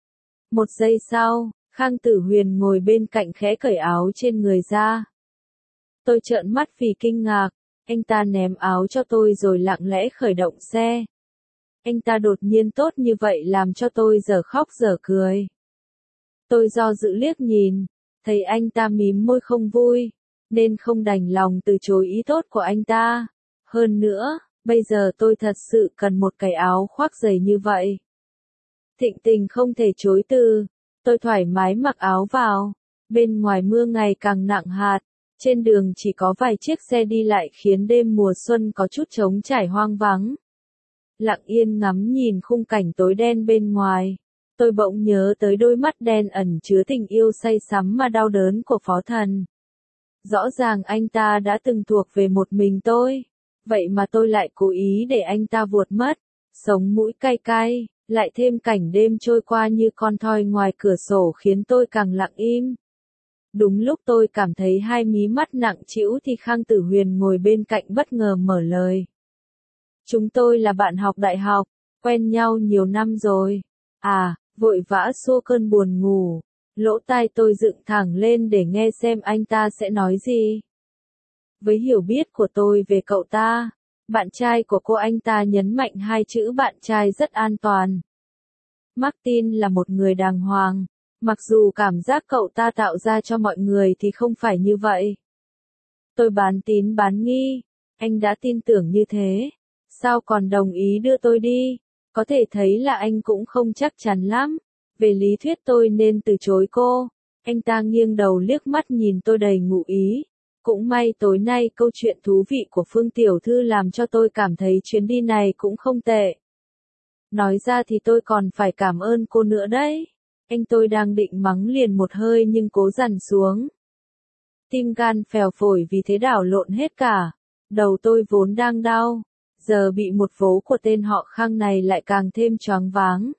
Một giây sau, Khang Tử Huyền ngồi bên cạnh khẽ cởi áo trên người ra. Tôi trợn mắt vì kinh ngạc. Anh ta ném áo cho tôi rồi lặng lẽ khởi động xe. Anh ta đột nhiên tốt như vậy làm cho tôi dở khóc dở cười. Tôi do dự liếc nhìn, thấy anh ta mím môi không vui, nên không đành lòng từ chối ý tốt của anh ta. Hơn nữa, bây giờ tôi thật sự cần một cái áo khoác dày như vậy. Thịnh tình không thể chối từ, tôi thoải mái mặc áo vào. Bên ngoài mưa ngày càng nặng hạt, trên đường chỉ có vài chiếc xe đi lại khiến đêm mùa xuân có chút trống trải hoang vắng. Lặng yên ngắm nhìn khung cảnh tối đen bên ngoài. Tôi bỗng nhớ tới đôi mắt đen ẩn chứa tình yêu say sắm mà đau đớn của Phó Thần. Rõ ràng anh ta đã từng thuộc về một mình tôi. Vậy mà tôi lại cố ý để anh ta vuột mất. Sống mũi cay cay, lại thêm cảnh đêm trôi qua như con thoi ngoài cửa sổ khiến tôi càng lặng im. Đúng lúc tôi cảm thấy hai mí mắt nặng trĩu thì Khang Tử Huyền ngồi bên cạnh bất ngờ mở lời. Chúng tôi là bạn học đại học, quen nhau nhiều năm rồi. À, vội vã xua cơn buồn ngủ. Lỗ tai tôi dựng thẳng lên để nghe xem anh ta sẽ nói gì. Với hiểu biết của tôi về cậu ta, bạn trai của cô anh ta nhấn mạnh hai chữ bạn trai rất an toàn. Martin là một người đàng hoàng, mặc dù cảm giác cậu ta tạo ra cho mọi người thì không phải như vậy. Tôi bán tín bán nghi, anh đã tin tưởng như thế, sao còn đồng ý đưa tôi đi? Có thể thấy là anh cũng không chắc chắn lắm. Về lý thuyết tôi nên từ chối cô. Anh ta nghiêng đầu liếc mắt nhìn tôi đầy ngụ ý. Cũng may tối nay câu chuyện thú vị của Phương Tiểu Thư làm cho tôi cảm thấy chuyến đi này cũng không tệ. Nói ra thì tôi còn phải cảm ơn cô nữa đấy. Anh tôi đang định mắng liền một hơi nhưng cố dằn xuống. Tim gan phèo phổi vì thế đảo lộn hết cả. Đầu tôi vốn đang đau. Giờ bị một vố của tên họ Khang này lại càng thêm choáng váng.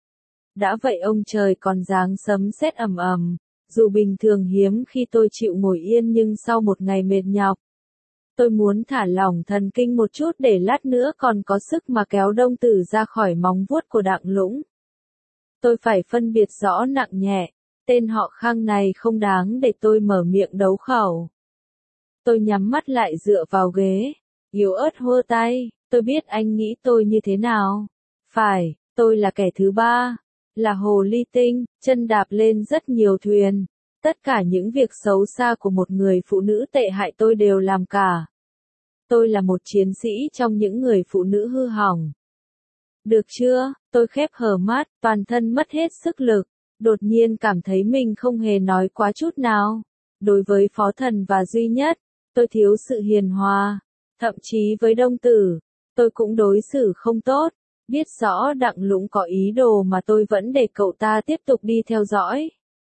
Đã vậy ông trời còn giáng sấm sét ầm ầm. Dù bình thường hiếm khi tôi chịu ngồi yên nhưng sau một ngày mệt nhọc, tôi muốn thả lỏng thần kinh một chút để lát nữa còn có sức mà kéo Đông Tử ra khỏi móng vuốt của Đặng Lũng. Tôi phải phân biệt rõ nặng nhẹ, tên họ Khang này không đáng để tôi mở miệng đấu khẩu. Tôi nhắm mắt lại dựa vào ghế, yếu ớt hơ tay, tôi biết anh nghĩ tôi như thế nào. Phải, tôi là kẻ thứ ba, là hồ ly tinh, chân đạp lên rất nhiều thuyền. Tất cả những việc xấu xa của một người phụ nữ tệ hại tôi đều làm cả. Tôi là một chiến sĩ trong những người phụ nữ hư hỏng. Được chưa? Tôi khép hờ mắt, toàn thân mất hết sức lực, đột nhiên cảm thấy mình không hề nói quá chút nào. Đối với Phó Thần và Duy Nhất, tôi thiếu sự hiền hòa, thậm chí với Đông Tử, tôi cũng đối xử không tốt. Biết rõ Đặng Lũng có ý đồ mà tôi vẫn để cậu ta tiếp tục đi theo dõi.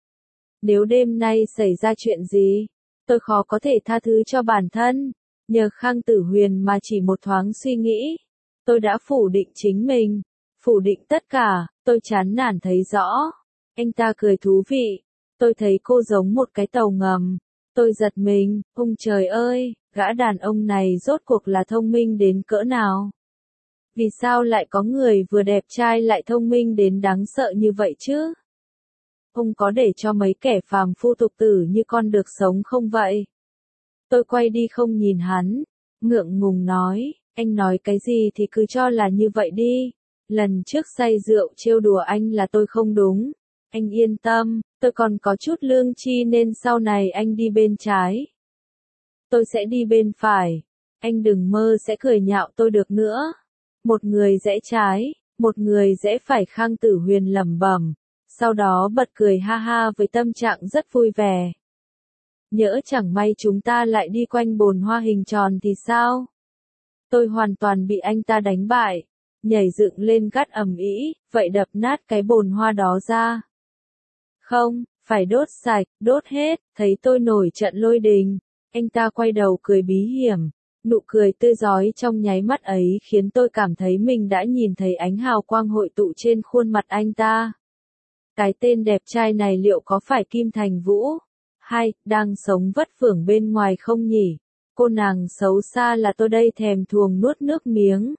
Nếu đêm nay xảy ra chuyện gì, tôi khó có thể tha thứ cho bản thân. Nhờ Khang Tử Huyền mà chỉ một thoáng suy nghĩ, tôi đã phủ định chính mình, phủ định tất cả, tôi chán nản thấy rõ. Anh ta cười thú vị, tôi thấy cô giống một cái tàu ngầm. Tôi giật mình, ông trời ơi, gã đàn ông này rốt cuộc là thông minh đến cỡ nào? Vì sao lại có người vừa đẹp trai lại thông minh đến đáng sợ như vậy chứ? Ông có để cho mấy kẻ phàm phu tục tử như con được sống không vậy? Tôi quay đi không nhìn hắn, ngượng ngùng nói, anh nói cái gì thì cứ cho là như vậy đi. Lần trước say rượu trêu đùa anh là tôi không đúng. Anh yên tâm, tôi còn có chút lương tri nên sau này anh đi bên trái. Tôi sẽ đi bên phải. Anh đừng mơ sẽ cười nhạo tôi được nữa. Một người rẽ trái, một người rẽ phải, Khang Tử Huyền lẩm bẩm, sau đó bật cười ha ha với tâm trạng rất vui vẻ. Nhỡ chẳng may chúng ta lại đi quanh bồn hoa hình tròn thì sao? Tôi hoàn toàn bị anh ta đánh bại, nhảy dựng lên gắt ầm ĩ, vậy đập nát cái bồn hoa đó ra. Không, phải đốt sạch, đốt hết, thấy tôi nổi trận lôi đình. Anh ta quay đầu cười bí hiểm, nụ cười tươi rói trong nháy mắt ấy khiến tôi cảm thấy mình đã nhìn thấy ánh hào quang hội tụ trên khuôn mặt anh ta. Cái tên đẹp trai này liệu có phải Kim Thành Vũ? Hay, đang sống vất vưởng bên ngoài không nhỉ? Cô nàng xấu xa là tôi đây, thèm thuồng nuốt nước miếng.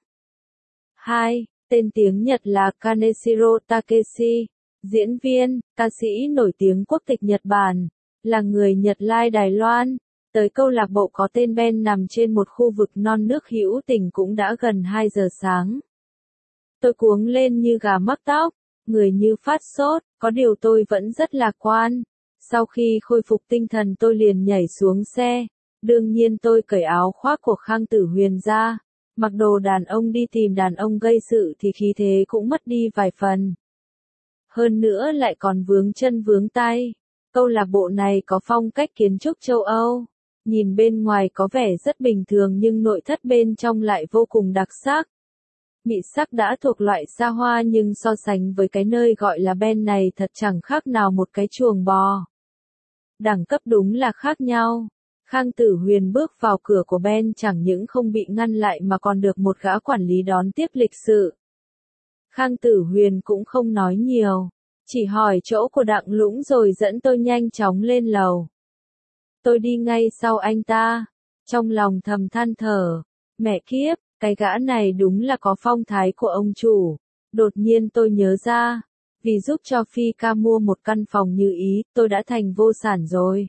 Hai, tên tiếng Nhật là Kaneshiro Takeshi, diễn viên, ca sĩ nổi tiếng quốc tịch Nhật Bản, là người Nhật Lai Đài Loan. Tới câu lạc bộ có tên Ben nằm trên một khu vực non nước hữu tình cũng đã gần hai giờ sáng. Tôi cuống lên như gà mắc tóc, người như phát sốt, có điều tôi vẫn rất lạc quan. Sau khi khôi phục tinh thần tôi liền nhảy xuống xe, đương nhiên tôi cởi áo khoác của Khang Tử Huyền ra, mặc đồ đàn ông đi tìm đàn ông gây sự thì khí thế cũng mất đi vài phần. Hơn nữa lại còn vướng chân vướng tay. Câu lạc bộ này có phong cách kiến trúc châu Âu. Nhìn bên ngoài có vẻ rất bình thường nhưng nội thất bên trong lại vô cùng đặc sắc. Mị sắc đã thuộc loại xa hoa nhưng so sánh với cái nơi gọi là Ben này thật chẳng khác nào một cái chuồng bò. Đẳng cấp đúng là khác nhau. Khang Tử Huyền bước vào cửa của Ben chẳng những không bị ngăn lại mà còn được một gã quản lý đón tiếp lịch sự. Khang Tử Huyền cũng không nói nhiều, chỉ hỏi chỗ của Đặng Lũng rồi dẫn tôi nhanh chóng lên lầu. Tôi đi ngay sau anh ta, trong lòng thầm than thở, mẹ kiếp, cái gã này đúng là có phong thái của ông chủ. Đột nhiên tôi nhớ ra, vì giúp cho Phi ca mua một căn phòng như ý, tôi đã thành vô sản rồi.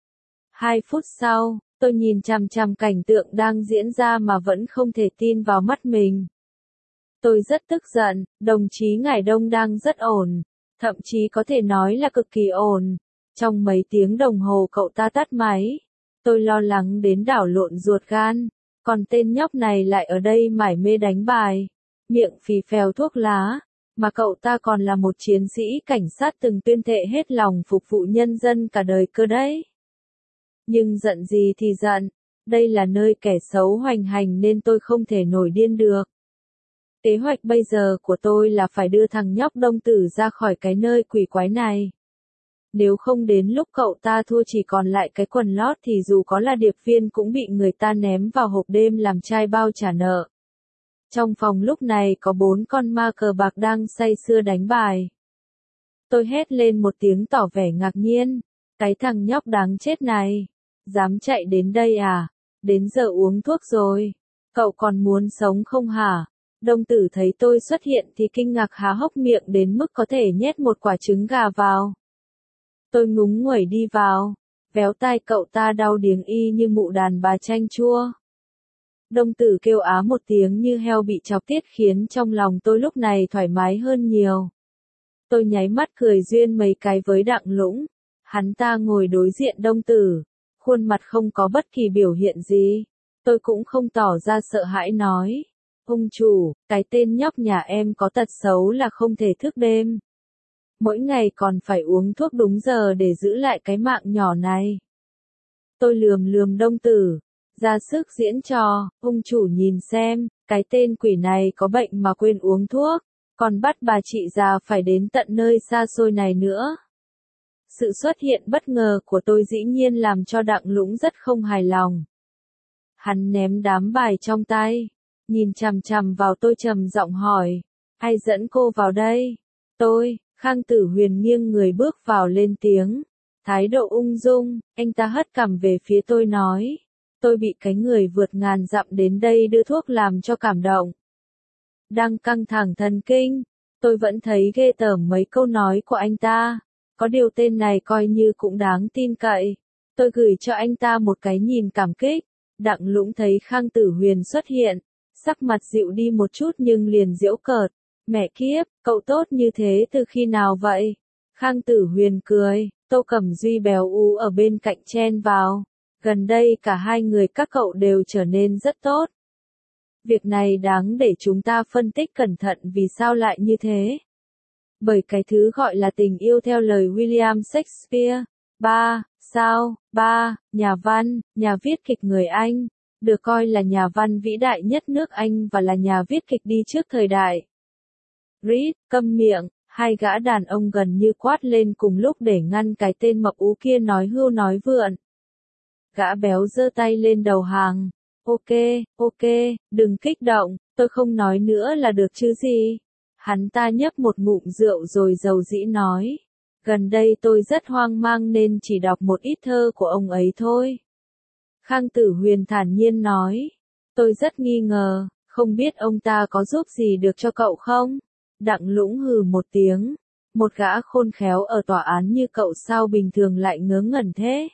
Hai phút sau, tôi nhìn chằm chằm cảnh tượng đang diễn ra mà vẫn không thể tin vào mắt mình. Tôi rất tức giận, đồng chí Ngải Đông đang rất ổn, thậm chí có thể nói là cực kỳ ổn. Trong mấy tiếng đồng hồ cậu ta tắt máy, tôi lo lắng đến đảo lộn ruột gan, còn tên nhóc này lại ở đây mải mê đánh bài, miệng phì phèo thuốc lá, mà cậu ta còn là một chiến sĩ cảnh sát từng tuyên thệ hết lòng phục vụ nhân dân cả đời cơ đấy. Nhưng giận gì thì giận, đây là nơi kẻ xấu hoành hành nên tôi không thể nổi điên được. Kế hoạch bây giờ của tôi là phải đưa thằng nhóc Đông Tử ra khỏi cái nơi quỷ quái này. Nếu không đến lúc cậu ta thua chỉ còn lại cái quần lót thì dù có là điệp viên cũng bị người ta ném vào hộp đêm làm trai bao trả nợ. Trong phòng lúc này có bốn con ma cờ bạc đang say sưa đánh bài. Tôi hét lên một tiếng tỏ vẻ ngạc nhiên. Cái thằng nhóc đáng chết này. Dám chạy đến đây à? Đến giờ uống thuốc rồi. Cậu còn muốn sống không hả? Đông tử thấy tôi xuất hiện thì kinh ngạc há hốc miệng đến mức có thể nhét một quả trứng gà vào. Tôi ngúng nguẩy đi vào, véo tai cậu ta đau điếng y như mụ đàn bà chanh chua. Đông tử kêu á một tiếng như heo bị chọc tiết khiến trong lòng tôi lúc này thoải mái hơn nhiều. Tôi nháy mắt cười duyên mấy cái với Đặng Lũng. Hắn ta ngồi đối diện Đông tử, khuôn mặt không có bất kỳ biểu hiện gì. Tôi cũng không tỏ ra sợ hãi nói. Ông chủ, cái tên nhóc nhà em có tật xấu là không thể thức đêm. Mỗi ngày còn phải uống thuốc đúng giờ để giữ lại cái mạng nhỏ này. Tôi lườm lườm Đông tử, ra sức diễn trò, ông chủ nhìn xem, cái tên quỷ này có bệnh mà quên uống thuốc, còn bắt bà chị già phải đến tận nơi xa xôi này nữa. Sự xuất hiện bất ngờ của tôi dĩ nhiên làm cho Đặng Lũng rất không hài lòng. Hắn ném đám bài trong tay, nhìn chằm chằm vào tôi trầm giọng hỏi, ai dẫn cô vào đây? Tôi, Khang Tử Huyền nghiêng người bước vào lên tiếng, thái độ ung dung, anh ta hất cằm về phía tôi nói, tôi bị cái người vượt ngàn dặm đến đây đưa thuốc làm cho cảm động. Đang căng thẳng thần kinh, tôi vẫn thấy ghê tởm mấy câu nói của anh ta, có điều tên này coi như cũng đáng tin cậy. Tôi gửi cho anh ta một cái nhìn cảm kích. Đặng Lũng thấy Khang Tử Huyền xuất hiện, sắc mặt dịu đi một chút nhưng liền giễu cợt. Mẹ kiếp, cậu tốt như thế từ khi nào vậy? Khang Tử Huyền cười, Tô Cẩm Duy béo ú ở bên cạnh chen vào. Gần đây cả hai người các cậu đều trở nên rất tốt. Việc này đáng để chúng ta phân tích cẩn thận vì sao lại như thế. Bởi cái thứ gọi là tình yêu theo lời William Shakespeare. Ba, sao, ba, nhà văn, nhà viết kịch người Anh, được coi là nhà văn vĩ đại nhất nước Anh và là nhà viết kịch đi trước thời đại. Reed, câm miệng, hai gã đàn ông gần như quát lên cùng lúc để ngăn cái tên mập ú kia nói hưu nói vượn. Gã béo giơ tay lên đầu hàng. Ok, ok, đừng kích động, tôi không nói nữa là được chứ gì. Hắn ta nhấp một ngụm rượu rồi dầu dĩ nói. Gần đây tôi rất hoang mang nên chỉ đọc một ít thơ của ông ấy thôi. Khang Tử Huyền thản nhiên nói. Tôi rất nghi ngờ, không biết ông ta có giúp gì được cho cậu không? Đặng Lũng hừ một tiếng. Một gã khôn khéo ở tòa án như cậu sao bình thường lại ngớ ngẩn thế?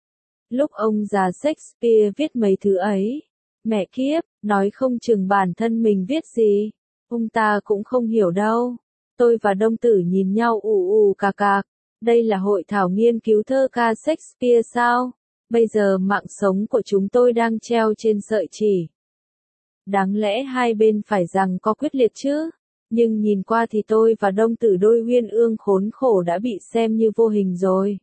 Lúc ông già Shakespeare viết mấy thứ ấy, mẹ kiếp, nói không chừng bản thân mình viết gì, ông ta cũng không hiểu đâu. Tôi và Đông tử nhìn nhau ù ù cà cạc, đây là hội thảo nghiên cứu thơ ca Shakespeare sao? Bây giờ mạng sống của chúng tôi đang treo trên sợi chỉ. Đáng lẽ hai bên phải rằng có quyết liệt chứ, nhưng nhìn qua thì tôi và Đông tử đôi uyên ương khốn khổ đã bị xem như vô hình rồi.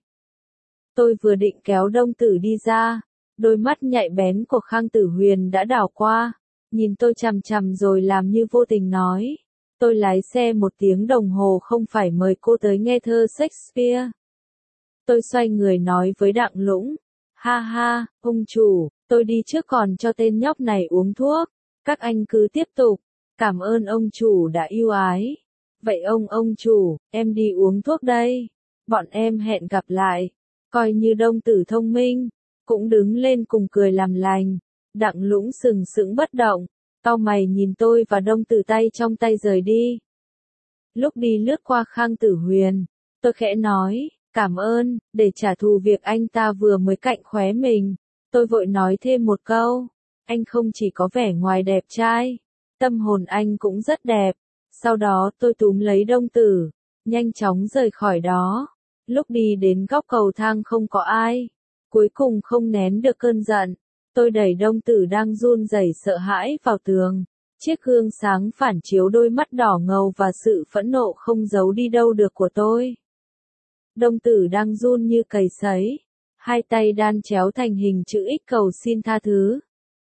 Tôi vừa định kéo Đông tử đi ra, đôi mắt nhạy bén của Khang Tử Huyền đã đảo qua, nhìn tôi chằm chằm rồi làm như vô tình nói. Tôi lái xe một tiếng đồng hồ không phải mời cô tới nghe thơ Shakespeare. Tôi xoay người nói với Đặng Lũng. Ha ha, ông chủ, tôi đi trước còn cho tên nhóc này uống thuốc. Các anh cứ tiếp tục. Cảm ơn ông chủ đã yêu ái. Vậy ông ông chủ, em đi uống thuốc đây. Bọn em hẹn gặp lại. Coi như Đông tử thông minh, cũng đứng lên cùng cười làm lành. Đặng Lũng sừng sững bất động, cau mày nhìn tôi và Đông tử tay trong tay rời đi. Lúc đi lướt qua Khang Tử Huyền, tôi khẽ nói, cảm ơn, để trả thù việc anh ta vừa mới cạnh khóe mình. Tôi vội nói thêm một câu, anh không chỉ có vẻ ngoài đẹp trai, tâm hồn anh cũng rất đẹp. Sau đó tôi túm lấy Đông tử, nhanh chóng rời khỏi đó. Lúc đi đến góc cầu thang không có ai, cuối cùng không nén được cơn giận, tôi đẩy Đông tử đang run rẩy sợ hãi vào tường. Chiếc gương sáng phản chiếu đôi mắt đỏ ngầu và sự phẫn nộ không giấu đi đâu được của tôi. Đông tử đang run như cầy sấy, hai tay đan chéo thành hình chữ X cầu xin tha thứ.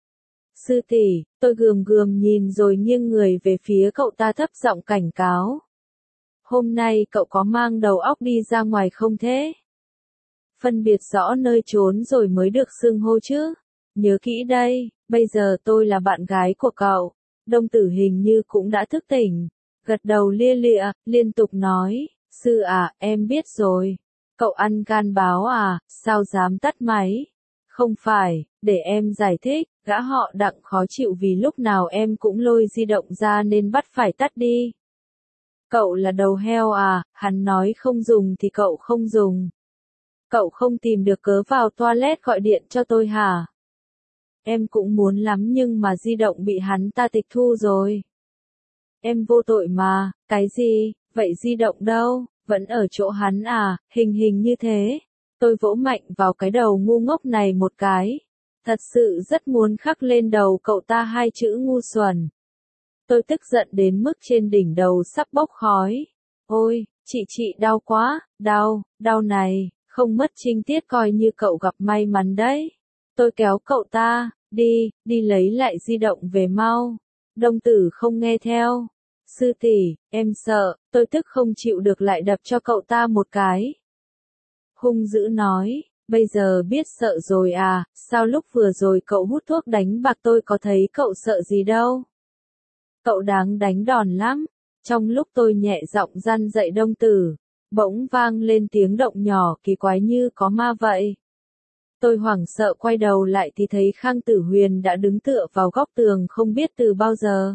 Sư tỷ, tôi gườm gườm nhìn rồi nghiêng người về phía cậu ta thấp giọng cảnh cáo. Hôm nay cậu có mang đầu óc đi ra ngoài không thế? Phân biệt rõ nơi trốn rồi mới được xưng hô chứ. Nhớ kỹ đây, bây giờ tôi là bạn gái của cậu. Đông tử hình như cũng đã thức tỉnh. Gật đầu lia lịa, liên tục nói. Sư à, em biết rồi. Cậu ăn gan báo à, sao dám tắt máy? Không phải, để em giải thích. Gã họ Đặng khó chịu vì lúc nào em cũng lôi di động ra nên bắt phải tắt đi. Cậu là đầu heo à, hắn nói không dùng thì cậu không dùng. Cậu không tìm được cớ vào toilet gọi điện cho tôi hả? Em cũng muốn lắm nhưng mà di động bị hắn ta tịch thu rồi. Em vô tội mà, cái gì, vậy di động đâu, vẫn ở chỗ hắn à, hình hình như thế. Tôi vỗ mạnh vào cái đầu ngu ngốc này một cái. Thật sự rất muốn khắc lên đầu cậu ta hai chữ ngu xuẩn. Tôi tức giận đến mức trên đỉnh đầu sắp bốc khói. Ôi, chị chị đau quá, đau, đau này, không mất trinh tiết coi như cậu gặp may mắn đấy. Tôi kéo cậu ta, đi, đi lấy lại di động về mau. Đông tử không nghe theo. Sư tỷ, em sợ, tôi tức không chịu được lại đập cho cậu ta một cái. Hung dữ nói, bây giờ biết sợ rồi à, sao lúc vừa rồi cậu hút thuốc đánh bạc tôi có thấy cậu sợ gì đâu. Cậu đáng đánh đòn lắm. Trong lúc tôi nhẹ giọng răn dạy đông tử, bỗng vang lên tiếng động nhỏ kỳ quái như có ma vậy. Tôi hoảng sợ quay đầu lại thì thấy Khang Tử Huyền đã đứng tựa vào góc tường không biết từ bao giờ.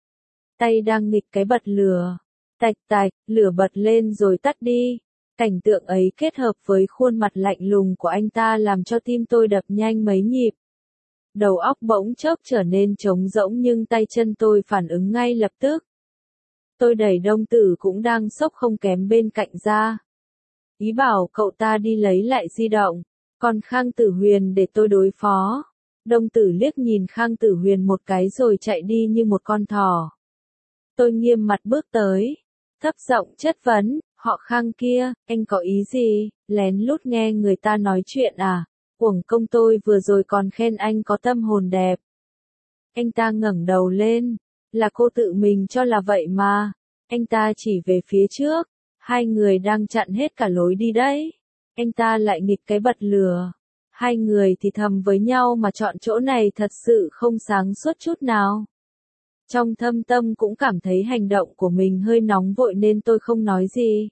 Tay đang nghịch cái bật lửa. Tạch tạch, lửa bật lên rồi tắt đi. Cảnh tượng ấy kết hợp với khuôn mặt lạnh lùng của anh ta làm cho tim tôi đập nhanh mấy nhịp. Đầu óc bỗng chốc trở nên trống rỗng nhưng tay chân tôi phản ứng ngay lập tức. Tôi đẩy đông tử cũng đang sốc không kém bên cạnh ra. Ý bảo cậu ta đi lấy lại di động, còn Khang Tử Huyền để tôi đối phó. Đông tử liếc nhìn Khang Tử Huyền một cái rồi chạy đi như một con thỏ. Tôi nghiêm mặt bước tới, thấp giọng chất vấn, họ Khang kia, anh có ý gì, lén lút nghe người ta nói chuyện à? Uổng công tôi vừa rồi còn khen anh có tâm hồn đẹp. Anh ta ngẩng đầu lên, là cô tự mình cho là vậy mà. Anh ta chỉ về phía trước, hai người đang chặn hết cả lối đi đấy. Anh ta lại nghịch cái bật lửa. Hai người thì thầm với nhau mà chọn chỗ này thật sự không sáng suốt chút nào. Trong thâm tâm cũng cảm thấy hành động của mình hơi nóng vội nên tôi không nói gì.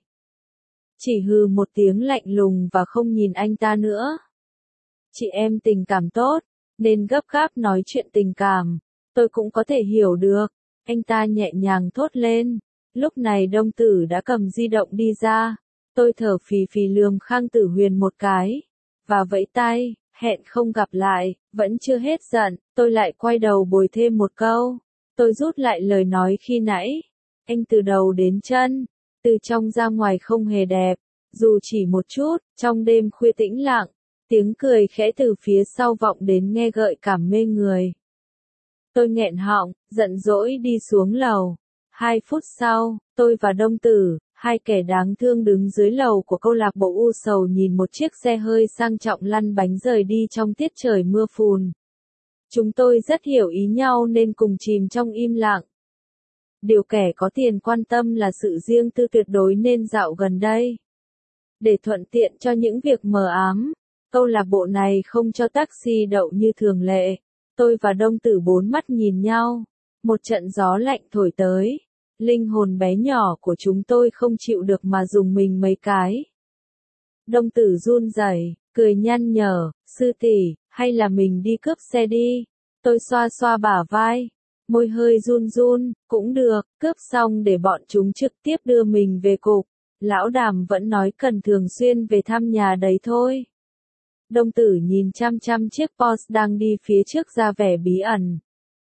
Chỉ hừ một tiếng lạnh lùng và không nhìn anh ta nữa. Chị em tình cảm tốt, nên gấp gáp nói chuyện tình cảm. Tôi cũng có thể hiểu được. Anh ta nhẹ nhàng thốt lên. Lúc này đông tử đã cầm di động đi ra. Tôi thở phì phì lườm Khang Tử Huyền một cái. Và vẫy tay, hẹn không gặp lại, vẫn chưa hết giận, tôi lại quay đầu bồi thêm một câu. Tôi rút lại lời nói khi nãy. Anh từ đầu đến chân, từ trong ra ngoài không hề đẹp. Dù chỉ một chút, trong đêm khuya tĩnh lặng, tiếng cười khẽ từ phía sau vọng đến nghe gợi cảm mê người. Tôi nghẹn họng, giận dỗi đi xuống lầu. Hai phút sau, tôi và đông tử, hai kẻ đáng thương đứng dưới lầu của câu lạc bộ u sầu nhìn một chiếc xe hơi sang trọng lăn bánh rời đi trong tiết trời mưa phùn. Chúng tôi rất hiểu ý nhau nên cùng chìm trong im lặng. Điều kẻ có tiền quan tâm là sự riêng tư tuyệt đối nên dạo gần đây. Để thuận tiện cho những việc mờ ám, câu lạc bộ này không cho taxi đậu như thường lệ. Tôi và đông tử bốn mắt nhìn nhau. Một trận gió lạnh thổi tới. Linh hồn bé nhỏ của chúng tôi không chịu được mà dùng mình mấy cái. Đông tử run rẩy, cười nhăn nhở, sư tỷ, hay là mình đi cướp xe đi. Tôi xoa xoa bả vai, môi hơi run run, cũng được, cướp xong để bọn chúng trực tiếp đưa mình về cục. Lão Đàm vẫn nói cần thường xuyên về thăm nhà đấy thôi. Đông tử nhìn chăm chăm chiếc Porsche đang đi phía trước ra vẻ bí ẩn.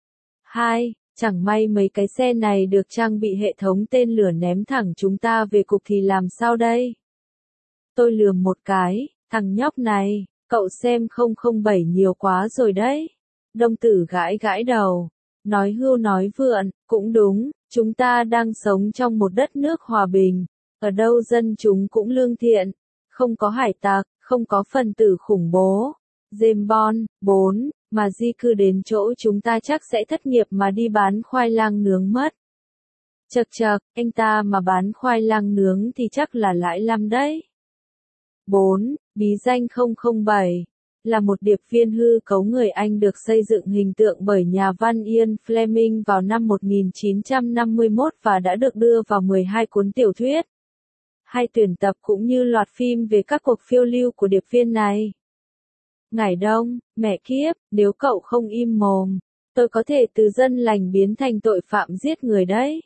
Hai, chẳng may mấy cái xe này được trang bị hệ thống tên lửa ném thẳng chúng ta về cục thì làm sao đây? Tôi lườm một cái, thằng nhóc này, cậu xem không không bảy nhiều quá rồi đấy. Đông tử gãi gãi đầu, nói hưu nói vượn, cũng đúng, chúng ta đang sống trong một đất nước hòa bình, ở đâu dân chúng cũng lương thiện, không có hải tặc, không có phần tử khủng bố. James Bond, bốn, mà di cư đến chỗ chúng ta chắc sẽ thất nghiệp mà đi bán khoai lang nướng mất. Chậc chậc, anh ta mà bán khoai lang nướng thì chắc là lãi lắm đấy. bốn. Bí danh không không bảy là một điệp viên hư cấu người Anh được xây dựng hình tượng bởi nhà văn Ian Fleming vào năm một nghìn chín trăm năm mươi mốt và đã được đưa vào mười hai cuốn tiểu thuyết, hai tuyển tập cũng như loạt phim về các cuộc phiêu lưu của điệp viên này. Ngải Đông, mẹ kiếp, nếu cậu không im mồm, tôi có thể từ dân lành biến thành tội phạm giết người đấy.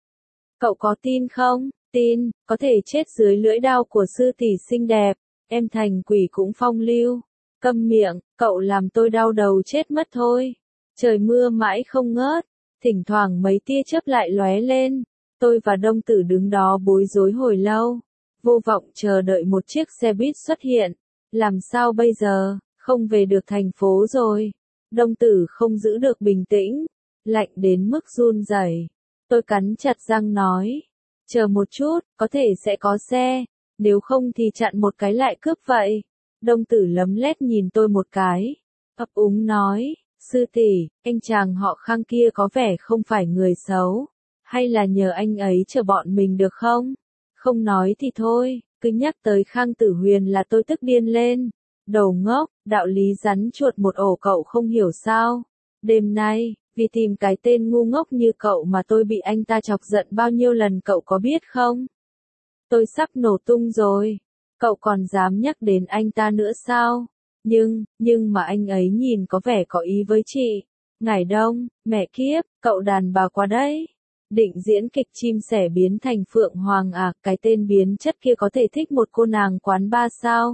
Cậu có tin không? Tin, có thể chết dưới lưỡi đao của sư tỷ xinh đẹp, em thành quỷ cũng phong lưu. Câm miệng, cậu làm tôi đau đầu chết mất thôi. Trời mưa mãi không ngớt, thỉnh thoảng mấy tia chớp lại lóe lên. Tôi và Đông Tử đứng đó bối rối hồi lâu, vô vọng chờ đợi một chiếc xe buýt xuất hiện. Làm sao bây giờ, không về được thành phố rồi. Đông Tử không giữ được bình tĩnh, lạnh đến mức run rẩy. Tôi cắn chặt răng nói, chờ một chút, có thể sẽ có xe, nếu không thì chặn một cái lại cướp vậy. Đông Tử lấm lét nhìn tôi một cái, ấp úng nói, sư tỷ, anh chàng họ Khang kia có vẻ không phải người xấu, hay là nhờ anh ấy chờ bọn mình được không? Không nói thì thôi, cứ nhắc tới Khang Tử Huyền là tôi tức điên lên. Đầu ngốc, đạo lý rắn chuột một ổ cậu không hiểu sao? Đêm nay, vì tìm cái tên ngu ngốc như cậu mà tôi bị anh ta chọc giận bao nhiêu lần cậu có biết không? Tôi sắp nổ tung rồi. Cậu còn dám nhắc đến anh ta nữa sao? Nhưng, nhưng mà anh ấy nhìn có vẻ có ý với chị. Ngải Đông, mẹ kiếp, cậu đàn bà quá đấy. Định diễn kịch chim sẻ biến thành Phượng Hoàng à, cái tên biến chất kia có thể thích một cô nàng quán bar sao?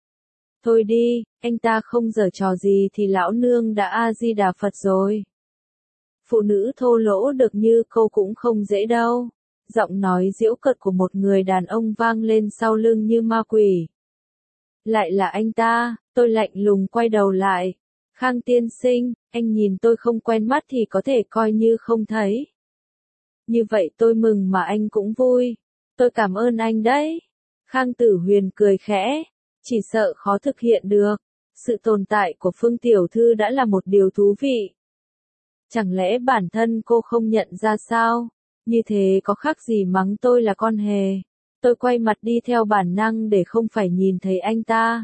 Thôi đi, anh ta không giở trò gì thì lão nương đã A-di-đà Phật rồi. Phụ nữ thô lỗ được như cô cũng không dễ đâu. Giọng nói giễu cợt của một người đàn ông vang lên sau lưng như ma quỷ. Lại là anh ta, tôi lạnh lùng quay đầu lại. Khang tiên sinh, anh nhìn tôi không quen mắt thì có thể coi như không thấy. Như vậy tôi mừng mà anh cũng vui. Tôi cảm ơn anh đấy. Khang Tử Huyền cười khẽ. Chỉ sợ khó thực hiện được. Sự tồn tại của Phương Tiểu Thư đã là một điều thú vị. Chẳng lẽ bản thân cô không nhận ra sao? Như thế có khác gì mắng tôi là con hề. Tôi quay mặt đi theo bản năng để không phải nhìn thấy anh ta.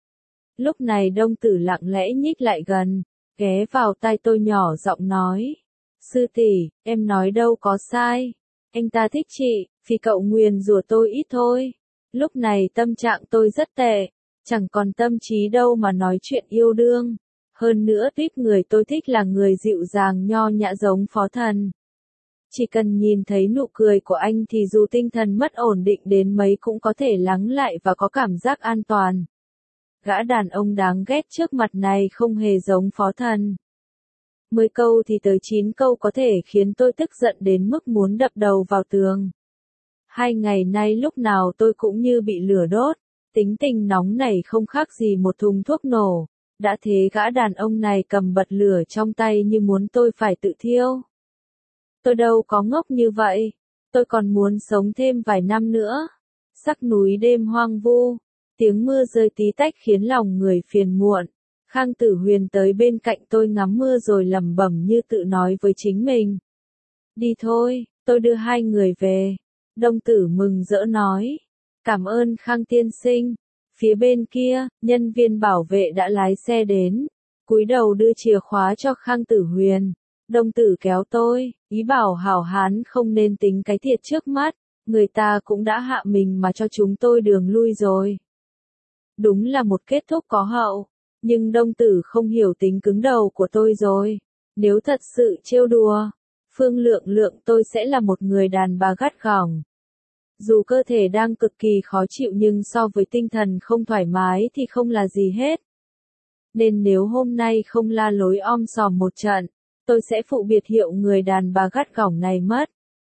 Lúc này Đông Tử lặng lẽ nhích lại gần, ghé vào tai tôi nhỏ giọng nói. Sư tỷ, em nói đâu có sai. Anh ta thích chị, vì cậu nguyền rủa tôi ít thôi. Lúc này tâm trạng tôi rất tệ, chẳng còn tâm trí đâu mà nói chuyện yêu đương. Hơn nữa tuyết người tôi thích là người dịu dàng nho nhã giống Phó Thần. Chỉ cần nhìn thấy nụ cười của anh thì dù tinh thần mất ổn định đến mấy cũng có thể lắng lại và có cảm giác an toàn. Gã đàn ông đáng ghét trước mặt này không hề giống Phó Thần. Mười câu thì tới chín câu có thể khiến tôi tức giận đến mức muốn đập đầu vào tường. Hai ngày nay lúc nào tôi cũng như bị lửa đốt, tính tình nóng này không khác gì một thùng thuốc nổ. Đã thế gã đàn ông này cầm bật lửa trong tay như muốn tôi phải tự thiêu. Tôi đâu có ngốc như vậy, tôi còn muốn sống thêm vài năm nữa. Sắc núi đêm hoang vu, tiếng mưa rơi tí tách khiến lòng người phiền muộn. Khang Tử Huyền tới bên cạnh tôi ngắm mưa rồi lẩm bẩm như tự nói với chính mình. Đi thôi, tôi đưa hai người về. Đông Tử mừng rỡ nói. Cảm ơn Khang tiên sinh. Phía bên kia, nhân viên bảo vệ đã lái xe đến. Cúi đầu đưa chìa khóa cho Khang Tử Huyền. Đông Tử kéo tôi, ý bảo hảo hán không nên tính cái thiệt trước mắt. Người ta cũng đã hạ mình mà cho chúng tôi đường lui rồi. Đúng là một kết thúc có hậu. Nhưng Đông Tử không hiểu tính cứng đầu của tôi rồi. Nếu thật sự trêu đùa, Phương Lượng Lượng tôi sẽ là một người đàn bà gắt gỏng. Dù cơ thể đang cực kỳ khó chịu nhưng so với tinh thần không thoải mái thì không là gì hết. Nên nếu hôm nay không la lối om sòm một trận, tôi sẽ phụ biệt hiệu người đàn bà gắt gỏng này mất.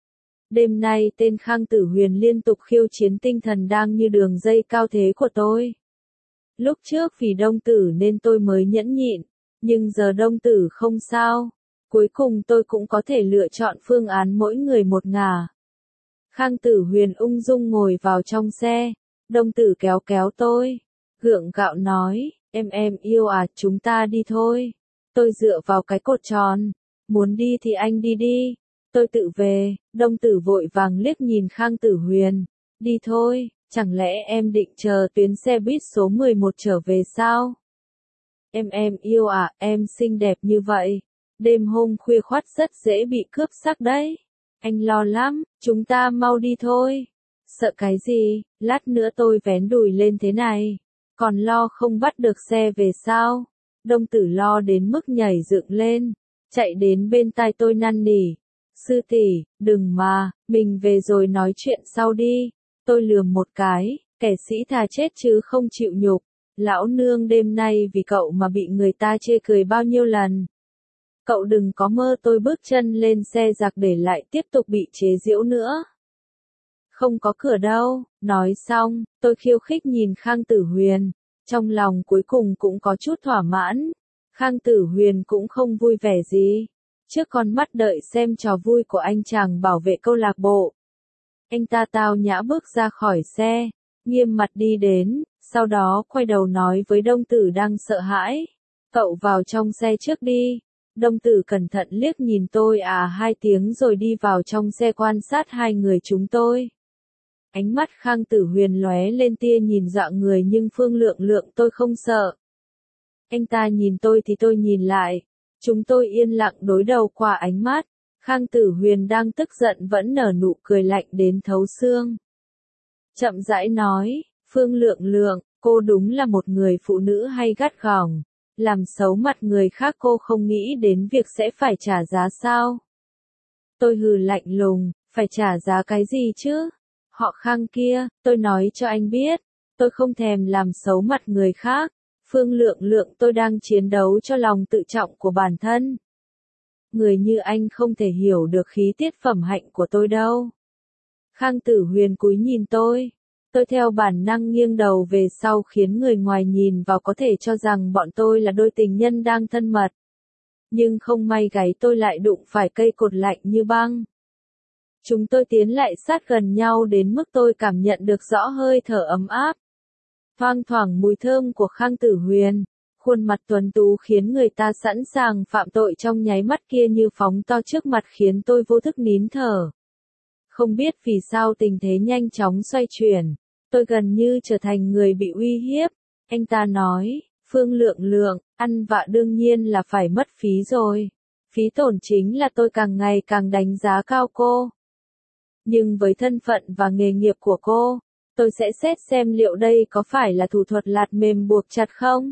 Đêm nay tên Khang Tử Huyền liên tục khiêu chiến tinh thần đang như đường dây cao thế của tôi. Lúc trước vì Đông Tử nên tôi mới nhẫn nhịn, nhưng giờ Đông Tử không sao. Cuối cùng tôi cũng có thể lựa chọn phương án mỗi người một ngả. Khang Tử Huyền ung dung ngồi vào trong xe, Đông Tử kéo kéo tôi, gượng gạo nói, em em yêu à, chúng ta đi thôi. Tôi dựa vào cái cột tròn, muốn đi thì anh đi đi, tôi tự về. Đông Tử vội vàng liếc nhìn Khang Tử Huyền, đi thôi, chẳng lẽ em định chờ tuyến xe buýt số mười một trở về sao? Em em yêu à, em xinh đẹp như vậy, đêm hôm khuya khoắt rất dễ bị cướp sắc đấy. Anh lo lắm, chúng ta mau đi thôi. Sợ cái gì, lát nữa tôi vén đùi lên thế này. Còn lo không bắt được xe về sao? Đông Tử lo đến mức nhảy dựng lên, chạy đến bên tai tôi năn nỉ. Sư tỷ, đừng mà, mình về rồi nói chuyện sau đi. Tôi lườm một cái, kẻ sĩ thà chết chứ không chịu nhục. Lão nương đêm nay vì cậu mà bị người ta chê cười bao nhiêu lần. Cậu đừng có mơ tôi bước chân lên xe giặc để lại tiếp tục bị chế giễu nữa. Không có cửa đâu, nói xong, tôi khiêu khích nhìn Khang Tử Huyền. Trong lòng cuối cùng cũng có chút thỏa mãn. Khang Tử Huyền cũng không vui vẻ gì. Trước con mắt đợi xem trò vui của anh chàng bảo vệ câu lạc bộ. Anh ta tao nhã bước ra khỏi xe, nghiêm mặt đi đến, sau đó quay đầu nói với Đông Tử đang sợ hãi. Cậu vào trong xe trước đi. Đông Tử cẩn thận liếc nhìn tôi à hai tiếng rồi đi vào trong xe quan sát hai người chúng tôi. Ánh mắt Khang Tử Huyền lóe lên tia nhìn dọa người nhưng Phương Lượng Lượng tôi không sợ. Anh ta nhìn tôi thì tôi nhìn lại. Chúng tôi yên lặng đối đầu qua ánh mắt. Khang Tử Huyền đang tức giận vẫn nở nụ cười lạnh đến thấu xương. Chậm rãi nói, Phương Lượng Lượng, cô đúng là một người phụ nữ hay gắt gỏng. Làm xấu mặt người khác cô không nghĩ đến việc sẽ phải trả giá sao? Tôi hừ lạnh lùng, phải trả giá cái gì chứ? Họ Khang kia, tôi nói cho anh biết, tôi không thèm làm xấu mặt người khác. Phương Lượng Lượng tôi đang chiến đấu cho lòng tự trọng của bản thân. Người như anh không thể hiểu được khí tiết phẩm hạnh của tôi đâu. Khang Tử Huyền cúi nhìn tôi. Tôi theo bản năng nghiêng đầu về sau khiến người ngoài nhìn vào có thể cho rằng bọn tôi là đôi tình nhân đang thân mật. Nhưng không may gáy tôi lại đụng phải cây cột lạnh như băng. Chúng tôi tiến lại sát gần nhau đến mức tôi cảm nhận được rõ hơi thở ấm áp. Thoang thoảng mùi thơm của Khang Tử Huyền, khuôn mặt tuấn tú khiến người ta sẵn sàng phạm tội trong nháy mắt kia như phóng to trước mặt khiến tôi vô thức nín thở. Không biết vì sao tình thế nhanh chóng xoay chuyển, tôi gần như trở thành người bị uy hiếp. Anh ta nói, Phương Lượng Lượng, ăn vạ đương nhiên là phải mất phí rồi. Phí tổn chính là tôi càng ngày càng đánh giá cao cô. Nhưng với thân phận và nghề nghiệp của cô, tôi sẽ xét xem liệu đây có phải là thủ thuật lạt mềm buộc chặt không?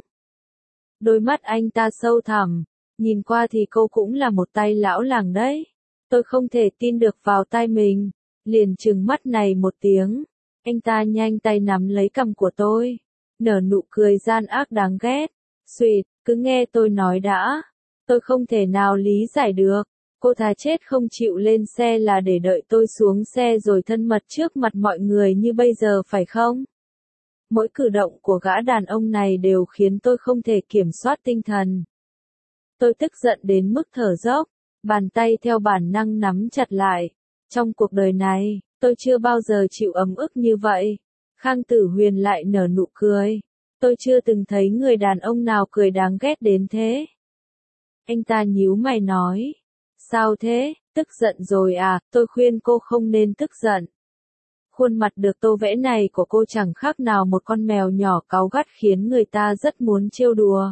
Đôi mắt anh ta sâu thẳm, nhìn qua thì cô cũng là một tay lão làng đấy. Tôi không thể tin được vào tai mình, liền trừng mắt này một tiếng. Anh ta nhanh tay nắm lấy cằm của tôi, nở nụ cười gian ác đáng ghét. Xuyệt, cứ nghe tôi nói đã. Tôi không thể nào lý giải được. Cô thà chết không chịu lên xe là để đợi tôi xuống xe rồi thân mật trước mặt mọi người như bây giờ phải không? Mỗi cử động của gã đàn ông này đều khiến tôi không thể kiểm soát tinh thần. Tôi tức giận đến mức thở dốc, bàn tay theo bản năng nắm chặt lại. Trong cuộc đời này, tôi chưa bao giờ chịu ấm ức như vậy. Khang Tử Huyền lại nở nụ cười. Tôi chưa từng thấy người đàn ông nào cười đáng ghét đến thế. Anh ta nhíu mày nói. Sao thế, tức giận rồi à, tôi khuyên cô không nên tức giận. Khuôn mặt được tô vẽ này của cô chẳng khác nào một con mèo nhỏ cáu gắt khiến người ta rất muốn trêu đùa.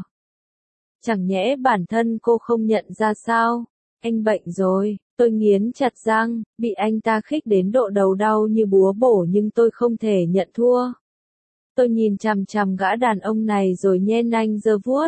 Chẳng nhẽ bản thân cô không nhận ra sao? Anh bệnh rồi, tôi nghiến chặt răng, bị anh ta khích đến độ đầu đau như búa bổ nhưng tôi không thể nhận thua. Tôi nhìn chằm chằm gã đàn ông này rồi nhe nanh giơ vuốt.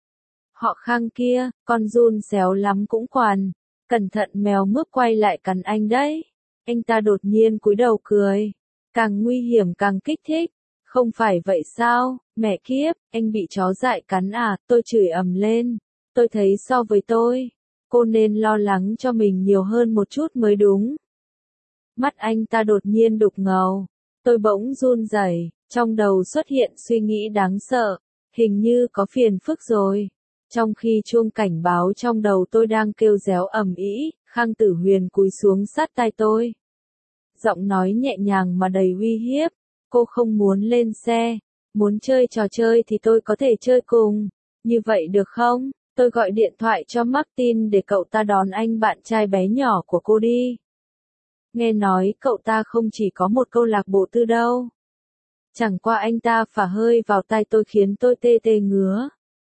Họ Khang kia, con giun xéo lắm cũng quản. Cẩn thận mèo mướp quay lại cắn anh đấy. Anh ta đột nhiên cúi đầu cười. Càng nguy hiểm càng kích thích. Không phải vậy sao, mẹ kiếp, anh bị chó dại cắn à, tôi chửi ầm lên. Tôi thấy so với tôi, cô nên lo lắng cho mình nhiều hơn một chút mới đúng. Mắt anh ta đột nhiên đục ngầu. Tôi bỗng run rẩy, trong đầu xuất hiện suy nghĩ đáng sợ. Hình như có phiền phức rồi. Trong khi chuông cảnh báo trong đầu tôi đang kêu réo ầm ĩ, Khang Tử Huyền cúi xuống sát tai tôi. Giọng nói nhẹ nhàng mà đầy uy hiếp, cô không muốn lên xe, muốn chơi trò chơi thì tôi có thể chơi cùng, như vậy được không? Tôi gọi điện thoại cho Martin để cậu ta đón anh bạn trai bé nhỏ của cô đi. Nghe nói cậu ta không chỉ có một câu lạc bộ tư đâu. Chẳng qua anh ta phả hơi vào tai tôi khiến tôi tê tê ngứa.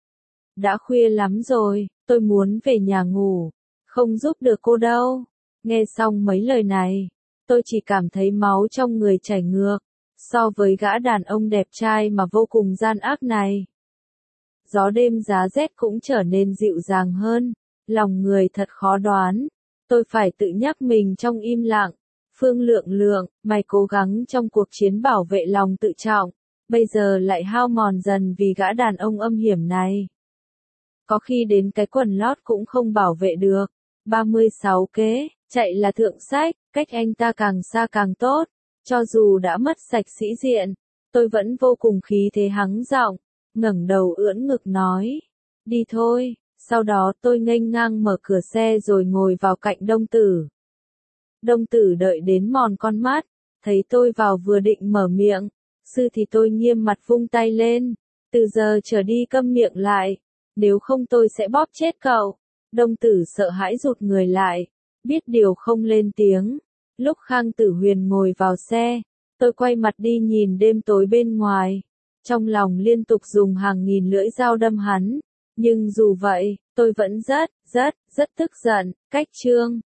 Đã khuya lắm rồi, tôi muốn về nhà ngủ, không giúp được cô đâu. Nghe xong mấy lời này, tôi chỉ cảm thấy máu trong người chảy ngược, So với gã đàn ông đẹp trai mà vô cùng gian ác này. Gió đêm giá rét cũng trở nên dịu dàng hơn, lòng người thật khó đoán. Tôi phải tự nhắc mình trong im lặng. Phương Lượng Lượng, mày cố gắng trong cuộc chiến bảo vệ lòng tự trọng, bây giờ lại hao mòn dần vì gã đàn ông âm hiểm này. Có khi đến cái quần lót cũng không bảo vệ được. ba mươi sáu kế, chạy là thượng sách, cách anh ta càng xa càng tốt. Cho dù đã mất sạch sĩ diện, tôi vẫn vô cùng khí thế hắng giọng, ngẩng đầu ưỡn ngực nói, đi thôi. Sau đó tôi nghênh ngang mở cửa xe rồi ngồi vào cạnh Đông Tử. Đông Tử đợi đến mòn con mắt, thấy tôi vào vừa định mở miệng, sư thì tôi nghiêm mặt vung tay lên, từ giờ trở đi câm miệng lại, nếu không tôi sẽ bóp chết cậu. Đông Tử sợ hãi rụt người lại, biết điều không lên tiếng. Lúc Khang Tử Huyền ngồi vào xe, tôi quay mặt đi nhìn đêm tối bên ngoài, trong lòng liên tục dùng hàng nghìn lưỡi dao đâm hắn, nhưng dù vậy, tôi vẫn rất, rất, rất tức giận. Cách chương